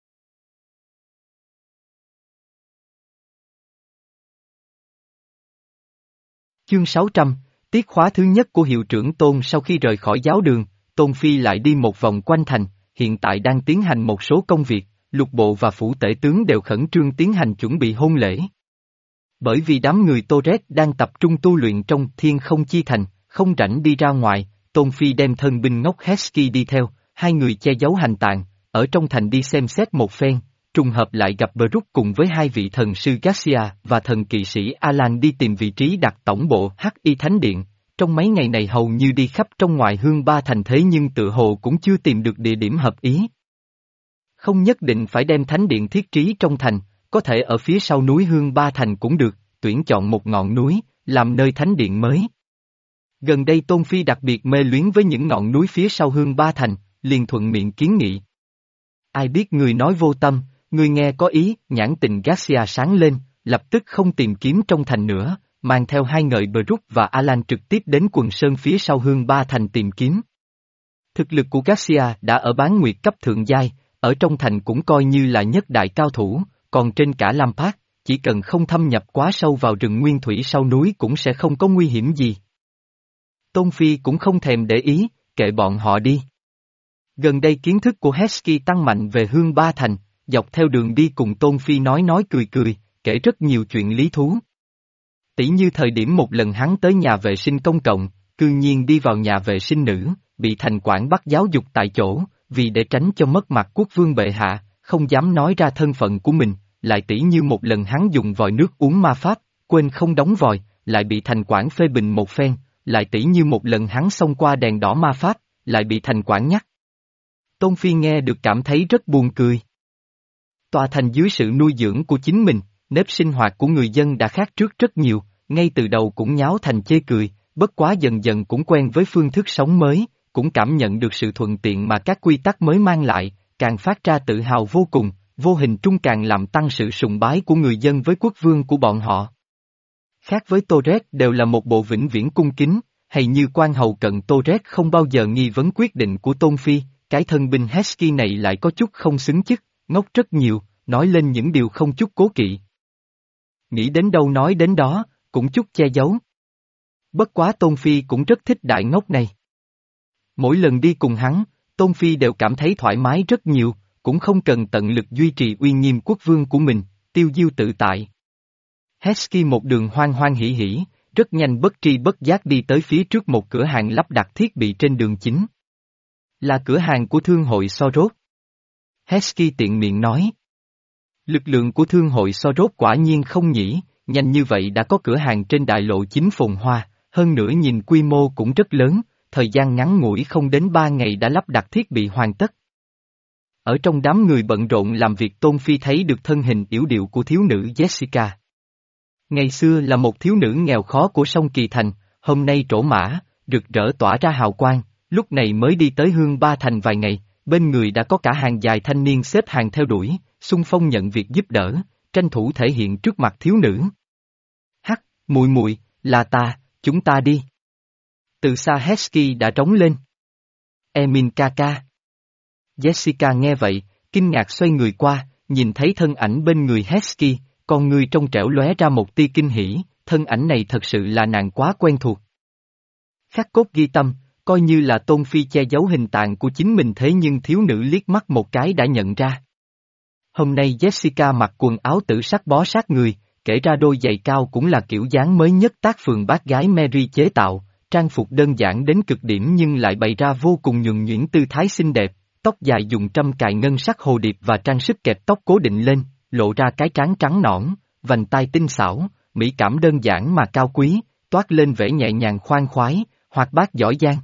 S1: Chương sáu trăm, tiết khóa thứ nhất của hiệu trưởng Tôn. Sau khi rời khỏi giáo đường, Tôn Phi lại đi một vòng quanh thành, hiện tại đang tiến hành một số công việc, lục bộ và phủ tể tướng đều khẩn trương tiến hành chuẩn bị hôn lễ. Bởi vì đám người Tô Red đang tập trung tu luyện trong Thiên Không Chi Thành, không rảnh đi ra ngoài, Tôn Phi đem thân binh ngốc Hesky đi theo, hai người che giấu hành tạng, ở trong thành đi xem xét một phen, trùng hợp lại gặp Brook cùng với hai vị thần sư Garcia và thần kỵ sĩ Alan đi tìm vị trí đặt tổng bộ Hắc Y Thánh Điện. Trong mấy ngày này hầu như đi khắp trong ngoài Hương Ba Thành thế nhưng tự hồ cũng chưa tìm được địa điểm hợp ý. Không nhất định phải đem thánh điện thiết trí trong thành, có thể ở phía sau núi Hương Ba Thành cũng được, tuyển chọn một ngọn núi, làm nơi thánh điện mới. Gần đây Tôn Phi đặc biệt mê luyến với những ngọn núi phía sau Hương Ba Thành, liền thuận miệng kiến nghị. Ai biết người nói vô tâm, người nghe có ý, nhãn tình Garcia sáng lên, lập tức không tìm kiếm trong thành nữa, mang theo hai ngợi Brook và Alan trực tiếp đến quần sơn phía sau Hương Ba Thành tìm kiếm. Thực lực của Garcia đã ở bán nguyệt cấp thượng giai, ở trong thành cũng coi như là nhất đại cao thủ, còn trên cả Lam Park, chỉ cần không thâm nhập quá sâu vào rừng nguyên thủy sau núi cũng sẽ không có nguy hiểm gì. Tôn Phi cũng không thèm để ý, kệ bọn họ đi. Gần đây kiến thức của Hesky tăng mạnh về Hương Ba Thành, dọc theo đường đi cùng Tôn Phi nói nói cười cười, kể rất nhiều chuyện lý thú. Tỉ như thời điểm một lần hắn tới nhà vệ sinh công cộng, cư nhiên đi vào nhà vệ sinh nữ, bị thành quản bắt giáo dục tại chỗ, vì để tránh cho mất mặt quốc vương bệ hạ, không dám nói ra thân phận của mình, lại tỉ như một lần hắn dùng vòi nước uống ma pháp, quên không đóng vòi, lại bị thành quản phê bình một phen, lại tỉ như một lần hắn xông qua đèn đỏ ma pháp, lại bị thành quản nhắc. Tôn Phi nghe được cảm thấy rất buồn cười. Tòa thành dưới sự nuôi dưỡng của chính mình, nếp sinh hoạt của người dân đã khác trước rất nhiều, ngay từ đầu cũng nháo thành chê cười, bất quá dần dần cũng quen với phương thức sống mới, cũng cảm nhận được sự thuận tiện mà các quy tắc mới mang lại, càng phát ra tự hào vô cùng, vô hình trung càng làm tăng sự sùng bái của người dân với quốc vương của bọn họ. Khác với Torres đều là một bộ vĩnh viễn cung kính, hay như quan hầu cận Torres không bao giờ nghi vấn quyết định của Tôn Phi, cái thân binh Hesky này lại có chút không xứng chức, ngốc rất nhiều, nói lên những điều không chút cố kỵ. Nghĩ đến đâu nói đến đó, cũng chút che giấu. Bất quá Tôn Phi cũng rất thích đại ngốc này. Mỗi lần đi cùng hắn, Tôn Phi đều cảm thấy thoải mái rất nhiều, cũng không cần tận lực duy trì uy nghiêm quốc vương của mình, tiêu diêu tự tại. Hesky một đường hoan hoan hỉ hỉ, rất nhanh bất tri bất giác đi tới phía trước một cửa hàng lắp đặt thiết bị trên đường chính. Là cửa hàng của thương hội Soros. Hesky tiện miệng nói. Lực lượng của thương hội Soros quả nhiên không nhỉ, nhanh như vậy đã có cửa hàng trên đại lộ chính phồn hoa, hơn nữa nhìn quy mô cũng rất lớn, thời gian ngắn ngủi không đến ba ngày đã lắp đặt thiết bị hoàn tất. Ở trong đám người bận rộn làm việc Tôn Phi thấy được thân hình yểu điệu của thiếu nữ Jessica. Ngày xưa là một thiếu nữ nghèo khó của sông Kỳ Thành, hôm nay trổ mã, rực rỡ tỏa ra hào quang, lúc này mới đi tới Hương Ba Thành vài ngày, bên người đã có cả hàng dài thanh niên xếp hàng theo đuổi, xung phong nhận việc giúp đỡ, tranh thủ thể hiện trước mặt thiếu nữ. Hắc, mùi mùi, là ta, chúng ta đi. Từ xa Hesky đã trống lên. Emin ca ca. Jessica nghe vậy, kinh ngạc xoay người qua, nhìn thấy thân ảnh bên người Hesky, con người trong trẻo lóe ra một tia kinh hỉ, thân ảnh này thật sự là nàng quá quen thuộc. Khắc cốt ghi tâm, coi như là Tôn Phi che giấu hình tượng của chính mình thế nhưng thiếu nữ liếc mắt một cái đã nhận ra. Hôm nay Jessica mặc quần áo tử sắc bó sát người, kể ra đôi giày cao cũng là kiểu dáng mới nhất tác phường bác gái Mary chế tạo, trang phục đơn giản đến cực điểm nhưng lại bày ra vô cùng nhuần nhuyễn tư thái xinh đẹp, tóc dài dùng trâm cài ngân sắc hồ điệp và trang sức kẹp tóc cố định lên, lộ ra cái trán trắng nõn, vành tai tinh xảo, mỹ cảm đơn giản mà cao quý, toát lên vẻ nhẹ nhàng khoan khoái, hoạt bát giỏi giang.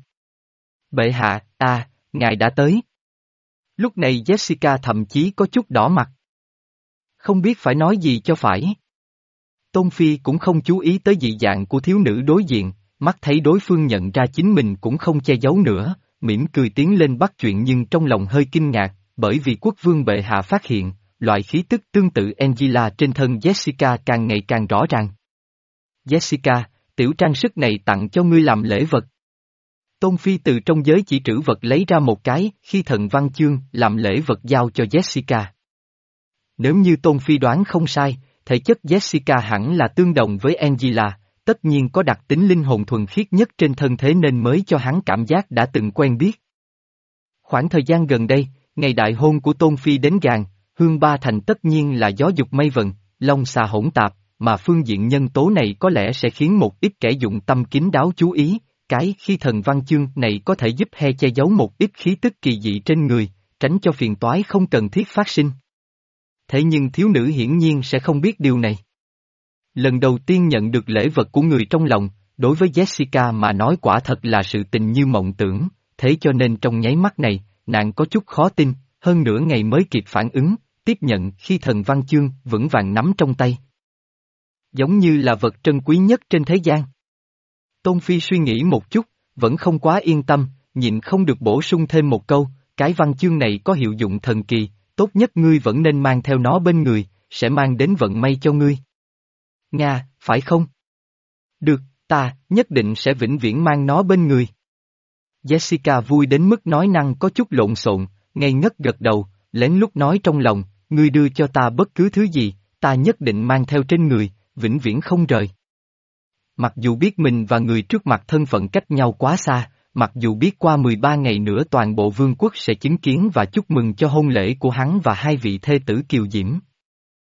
S1: Bệ hạ, à, ngài đã tới. Lúc này Jessica thậm chí có chút đỏ mặt. Không biết phải nói gì cho phải. Tôn Phi cũng không chú ý tới dị dạng của thiếu nữ đối diện, mắt thấy đối phương nhận ra chính mình cũng không che giấu nữa, mỉm cười tiến lên bắt chuyện nhưng trong lòng hơi kinh ngạc, bởi vì quốc vương bệ hạ phát hiện, loại khí tức tương tự Angela trên thân Jessica càng ngày càng rõ ràng. Jessica, tiểu trang sức này tặng cho ngươi làm lễ vật. Tôn Phi từ trong giới chỉ trữ vật lấy ra một cái, khi thần văn chương làm lễ vật giao cho Jessica. Nếu như Tôn Phi đoán không sai, thể chất Jessica hẳn là tương đồng với Angela, tất nhiên có đặc tính linh hồn thuần khiết nhất trên thân thế nên mới cho hắn cảm giác đã từng quen biết. Khoảng thời gian gần đây, ngày đại hôn của Tôn Phi đến gần, Hương Ba Thành tất nhiên là gió dục mây vần, long xà hỗn tạp, mà phương diện nhân tố này có lẽ sẽ khiến một ít kẻ dụng tâm kín đáo chú ý, cái khi thần văn chương này có thể giúp he che giấu một ít khí tức kỳ dị trên người, tránh cho phiền toái không cần thiết phát sinh. Thế nhưng thiếu nữ hiển nhiên sẽ không biết điều này. Lần đầu tiên nhận được lễ vật của người trong lòng, đối với Jessica mà nói quả thật là sự tình như mộng tưởng, thế cho nên trong nháy mắt này, nàng có chút khó tin, hơn nửa ngày mới kịp phản ứng, tiếp nhận khi thần văn chương vững vàng nắm trong tay. Giống như là vật trân quý nhất trên thế gian. Tôn Phi suy nghĩ một chút, vẫn không quá yên tâm, nhịn không được bổ sung thêm một câu, cái văn chương này có hiệu dụng thần kỳ, tốt nhất ngươi vẫn nên mang theo nó bên người, sẽ mang đến vận may cho ngươi. Nga, phải không? Được, ta, nhất định sẽ vĩnh viễn mang nó bên người. Jessica vui đến mức nói năng có chút lộn xộn, ngây ngất gật đầu, lén lút nói trong lòng, ngươi đưa cho ta bất cứ thứ gì, ta nhất định mang theo trên người, vĩnh viễn không rời. Mặc dù biết mình và người trước mặt thân phận cách nhau quá xa, mặc dù biết qua mười ba ngày nữa toàn bộ vương quốc sẽ chứng kiến và chúc mừng cho hôn lễ của hắn và hai vị thê tử kiều diễm.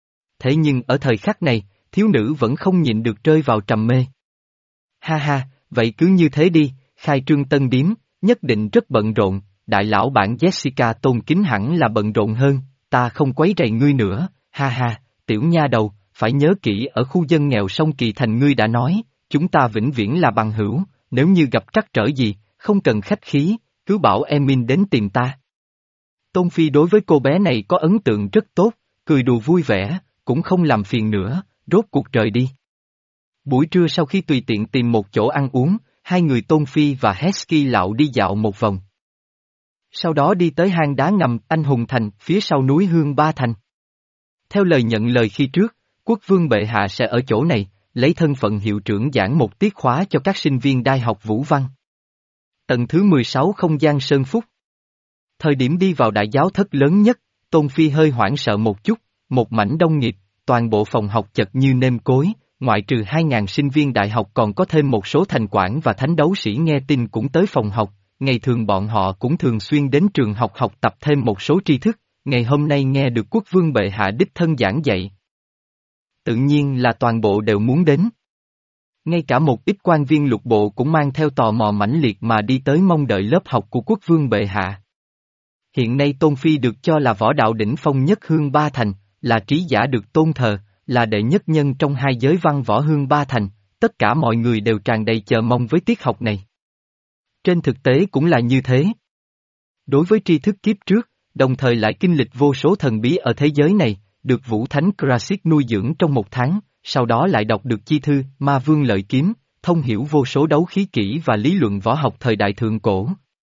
S1: Thế nhưng ở thời khắc này, thiếu nữ vẫn không nhịn được rơi vào trầm mê. Ha ha, vậy cứ như thế đi, khai trương tân điếm, nhất định rất bận rộn, đại lão bản Jessica tôn kính hẳn là bận rộn hơn, ta không quấy rầy ngươi nữa, ha ha, tiểu nha đầu, phải nhớ kỹ ở khu dân nghèo sông Kỳ Thành ngươi đã nói, chúng ta vĩnh viễn là bằng hữu, nếu như gặp trắc trở gì, không cần khách khí, cứ bảo Emin đến tìm ta. Tôn Phi đối với cô bé này có ấn tượng rất tốt, cười đùa vui vẻ, cũng không làm phiền nữa, rốt cuộc rời đi. Buổi trưa sau khi tùy tiện tìm một chỗ ăn uống, hai người Tôn Phi và Hesky lạo đi dạo một vòng. Sau đó đi tới hang đá ngầm Anh Hùng Thành phía sau núi Hương Ba Thành. Theo lời nhận lời khi trước, quốc vương bệ hạ sẽ ở chỗ này, lấy thân phận hiệu trưởng giảng một tiết khóa cho các sinh viên Đại học Vũ Văn. Tầng thứ mười sáu không gian Sơn Phúc. Thời điểm đi vào đại giáo thất lớn nhất, Tôn Phi hơi hoảng sợ một chút, một mảnh đông nghịt, toàn bộ phòng học chật như nêm cối, ngoại trừ hai ngàn sinh viên đại học còn có thêm một số thành quản và thánh đấu sĩ nghe tin cũng tới phòng học, ngày thường bọn họ cũng thường xuyên đến trường học học tập thêm một số tri thức, ngày hôm nay nghe được quốc vương bệ hạ đích thân giảng dạy. Tự nhiên là toàn bộ đều muốn đến. Ngay cả một ít quan viên lục bộ cũng mang theo tò mò mãnh liệt mà đi tới mong đợi lớp học của quốc vương bệ hạ. Hiện nay Tôn Phi được cho là võ đạo đỉnh phong nhất Hương Ba Thành, là trí giả được tôn thờ, là đệ nhất nhân trong hai giới văn võ Hương Ba Thành, tất cả mọi người đều tràn đầy chờ mong với tiết học này. Trên thực tế cũng là như thế. Đối với tri thức kiếp trước, đồng thời lại kinh lịch vô số thần bí ở thế giới này, được Vũ Thánh Krasik nuôi dưỡng trong một tháng, sau đó lại đọc được chi thư Ma Vương Lợi Kiếm, thông hiểu vô số đấu khí kỹ và lý luận võ học thời đại thượng cổ.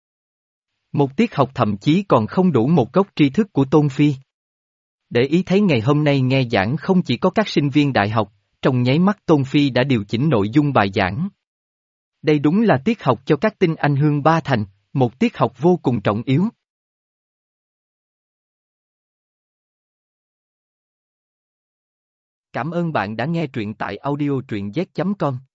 S1: Một tiết học thậm chí còn không đủ một gốc tri thức của Tôn Phi. Để ý thấy ngày hôm nay nghe giảng không chỉ có các sinh viên đại học, trong nháy mắt Tôn Phi đã điều chỉnh nội dung bài giảng. Đây đúng là tiết học cho các tinh anh Hương Ba Thành, một tiết học vô cùng trọng yếu. Cảm ơn bạn đã nghe truyện tại audio truyện z chấm com.